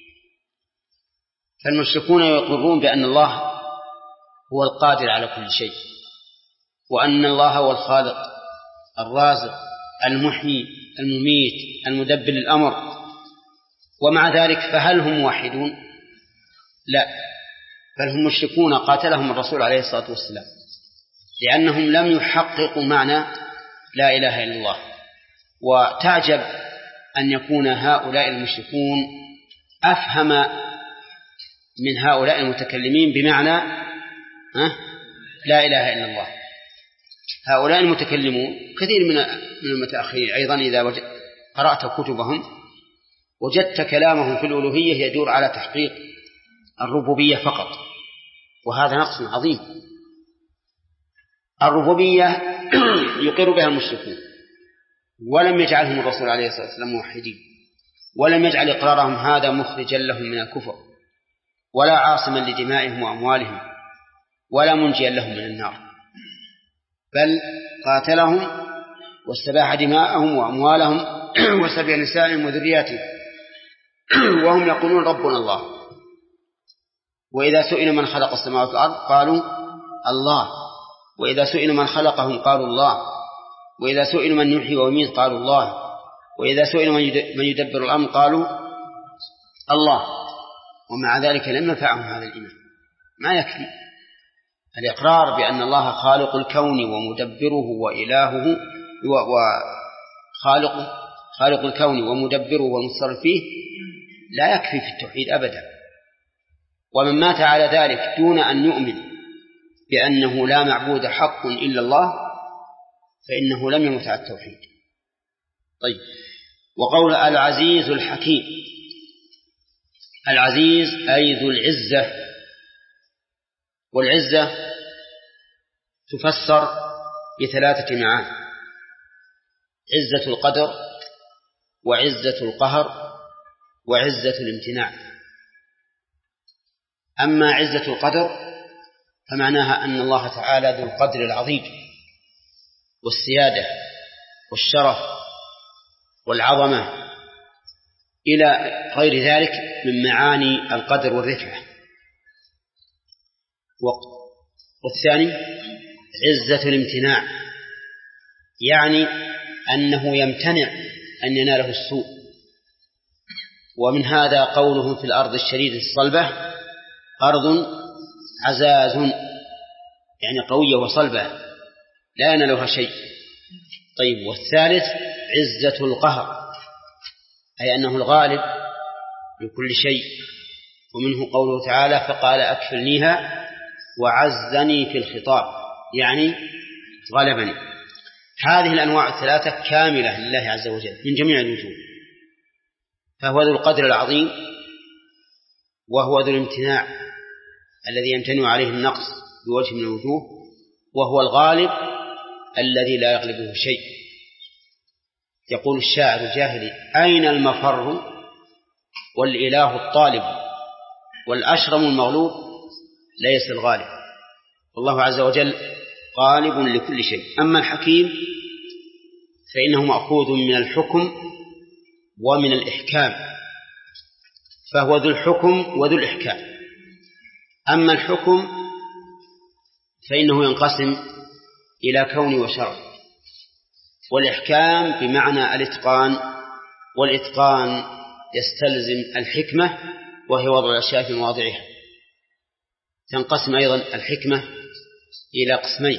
فالمشركون يقرون بأن الله هو القادر على كل شيء، وأن الله هو الخالق الرازق المحيي المميت المدبر الأمر، ومع ذلك فهل هم موحدون؟ لا، بل هم مشركون قاتلهم الرسول عليه الصلاة والسلام، لأنهم لم يحققوا معنى لا إله إلا الله. وتعجب أن يكون هؤلاء المشركون أفهم من هؤلاء المتكلمين بمعنى لا إله إلا الله. هؤلاء المتكلمون كثير من المتأخرين أيضا إذا قرأت كتبهم وجدت كلامهم في الألوهية يدور على تحقيق الربوبية فقط، وهذا نقص عظيم. الربوبية يقر بها المشركون، ولم يجعلهم الرسول عليه الصلاة والسلام موحدين، ولم يجعل إقرارهم هذا مخرجا لهم من الكفر، ولا عاصما لدمائهم وأموالهم، ولا منجيا لهم من النار، بل قاتلهم واستباح دماءهم وأموالهم وسبي نسائهم وذرياتهم، وهم يقولون ربنا الله. وإذا سئلوا من خلق السماوات والأرض قالوا الله، وإذا سئلوا من خلقهم قالوا الله، وإذا سئلوا من يحيي ويميت قالوا الله، وإذا سئلوا من يدبر الأمر قالوا الله. ومع ذلك لم ينفعهم هذا الإيمان، ما يكفي الإقرار بأن الله خالق الكون ومدبره وإلهه وخالق خالق الكون ومدبره والمتصرف فيه لا يكفي في التوحيد أبدا. ومن مات على ذلك دون أن يؤمن بأنه لا معبود حق إلا الله فإنه لم يمت على التوحيد. طيب، وقول العزيز الحكيم، العزيز أي ذو العزة، والعزة تفسر بثلاثة معاني: عزة القدر، وعزة القهر، وعزة الامتناع. أما عزة القدر فمعناها أن الله تعالى ذو القدر العظيم والسيادة والشرف والعظمة إلى غير ذلك من معاني القدر والرفعة. والثاني عزة الامتناع، يعني أنه يمتنع أن يناله السوء. ومن هذا قولهم في الأرض الشديدة الصلبة أرض عزاز يعني قوية وصلبة لا ينالها شيء. طيب، والثالث عزة القهر، أي أنه الغالب لكل شيء، ومنه قوله تعالى فقال أكفلنيها وعزني في الخطاب، يعني غلبني. هذه الأنواع الثلاثة كاملة لله عز وجل من جميع الوجوه، فهو ذو القدر العظيم، وهو ذو الامتناع الذي يمتنع عليه النقص بوجه من الوجوه، وهو الغالب الذي لا يغلبه شيء. يقول الشاعر الجاهلي أين المفر والإله الطالب والأشرم المغلوب ليس الغالب. والله عز وجل غالب لكل شيء. أما الحكيم فإنه مأخوذ من الحكم ومن الإحكام، فهو ذو الحكم وذو الإحكام. أما الحكم فإنه ينقسم إلى كون وشرع، والإحكام بمعنى الإتقان، والإتقان يستلزم الحكمة وهي وضع الأشياء في مواضعها. تنقسم أيضا الحكمة إلى قسمين: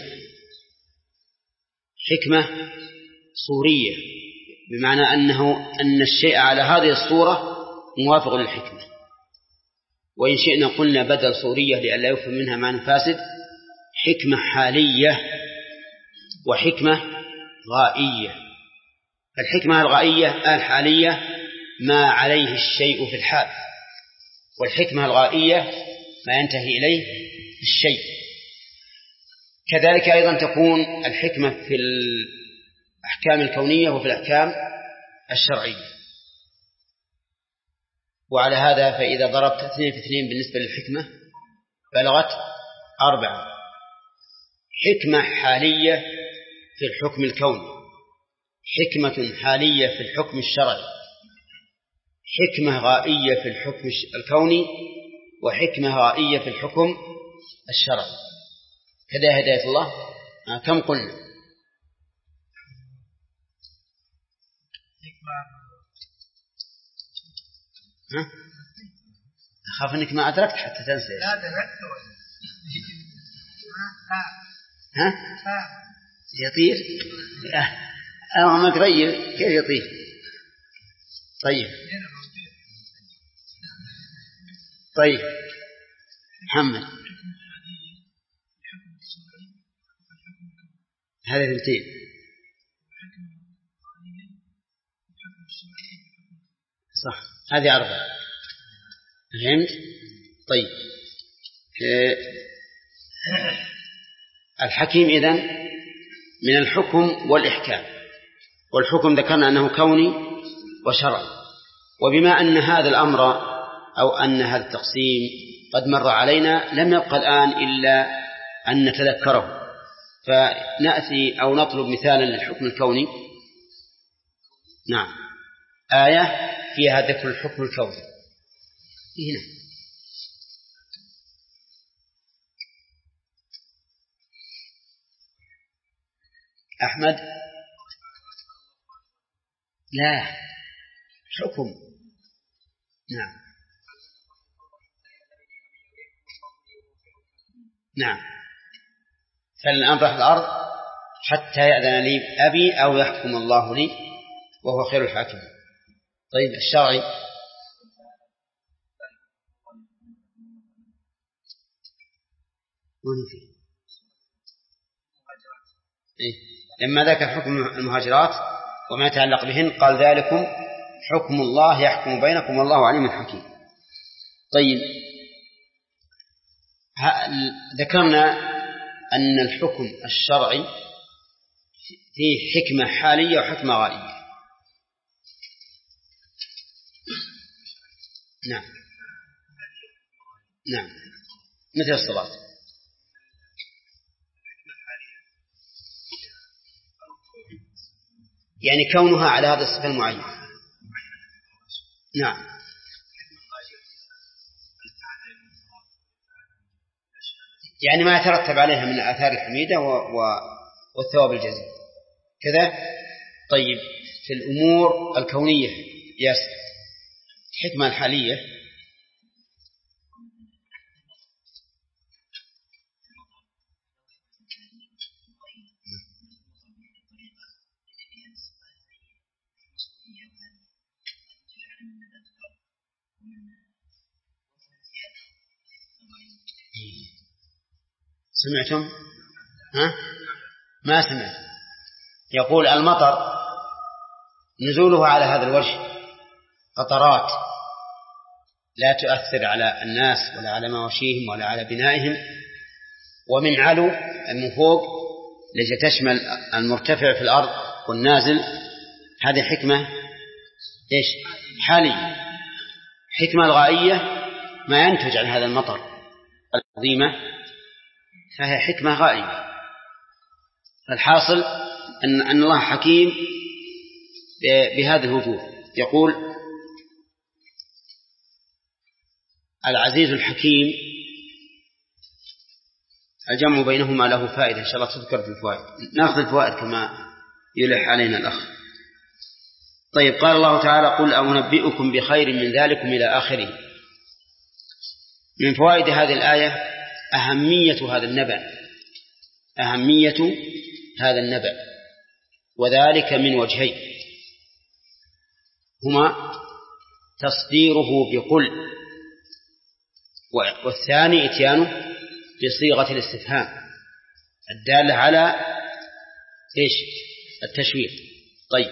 حكمة صورية بمعنى أنه أن الشيء على هذه الصورة موافق للحكمة، وإن شئنا قلنا بدل صورية لئلا يفهم منها معنى فاسد، حكمة حالية وحكمة غائية. الحكمة الغائية الحالية ما عليه الشيء في الحال، والحكمة الغائية ما ينتهي إليه الشيء. كذلك أيضا تكون الحكمة في الأحكام الكونية وفي الأحكام الشرعية. وعلى هذا فإذا ضربت اثنين في اثنين بالنسبة للحكمة بلغت أربعة: حكمة حالية في الحكم الكوني، حكمة حالية في الحكم الشرعي، حكمة غائية في الحكم الكوني، وحكمة غائية في الحكم الشرعي. كذا هداية الله. آه كم قلنا؟ ها؟ أخاف أنك ما أدركت حتى تنسى. لا دركت. ها؟ يطير؟ أنا ما تغير كيف يطير؟ طيب طيب محمد، هذه اثنتين. صح، هذه أربعة. فهمت؟ طيب الحكيم إذن من الحكم والإحكام، والحكم ذكرنا أنه كوني وشرعي. وبما أن هذا الأمر أو أن هذا التقسيم قد مر علينا لم يبقى الآن إلا أن نتذكره، فنأتي أو نطلب مثالا للحكم الكوني. نعم، آية فيها ذكر الحكم الكوني هنا. أحمد، لا، حكم. نعم نعم فلن أبرح الأرض حتى يأذن لي أبي أو يحكم الله لي وهو خير الحاكم. طيب الشرعي ونفي إيه؟ لما ذكر حكم المهاجرات وما يتعلق بهن قال ذلكم حكم الله يحكم بينكم والله عليم حكيم. طيب ذكرنا أن الحكم الشرعي فيه حكمة حالية وحكمة غائية. نعم نعم مثل الصلاة. يعني كونها على هذا الصفة المعين. نعم يعني ما يترتب عليها من الآثار الحميدة والثواب الجزيل كذا. طيب في الأمور الكونية ياسر الحكمة الحالية سمعتم؟ ها؟ ما سمعت. يقول المطر نزوله على هذا الوجه قطرات لا تؤثر على الناس ولا على مواشيهم ولا على بنائهم، ومن علو من فوق لجي تشمل المرتفع في الأرض والنازل. هذه حكمة إيش؟ حالية. حكمة الغائية ما ينتج عن هذا المطر العظيمة، فهي حكمة غائية. الحاصل أن أن الله حكيم بهذه الوجوه. يقول العزيز الحكيم، الجمع بينهما له فائدة إن شاء الله تذكر في الفوائد. نأخذ الفوائد كما يلح علينا الأخ. طيب، قال الله تعالى: قل أنبئكم بخير من ذلكم إلى آخره. من فوائد هذه الآية أهمية هذا النبأ، أهمية هذا النبأ، وذلك من وجهين: هما تصديره بقل، والثاني إتيانه بصيغة الاستفهام الدالة على إيش؟ التشويق. طيب،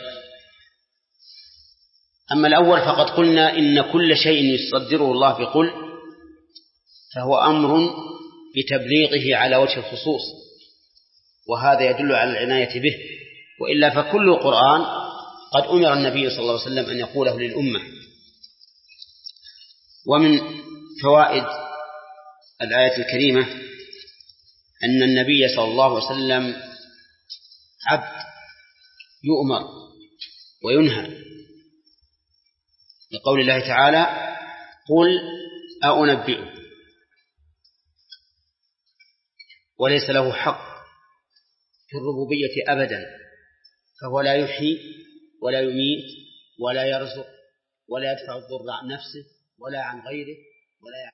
أما الأول فقد قلنا إن كل شيء يصدره الله بقل فهو أمر بتبليغه على وجه الخصوص، وهذا يدل على العناية به، وإلا فكل القرآن قد أمر النبي صلى الله عليه وسلم أن يقوله للأمة. ومن فوائد الآية الكريمة أن النبي صلى الله عليه وسلم عبد يؤمر وينهى، لقول الله تعالى: قل أنبئكم، وليس له حق في الربوبية أبدا، فهو لا يحيي ولا يميت ولا يرزق ولا يدفع الضر عن نفسه ولا عن غيره ولا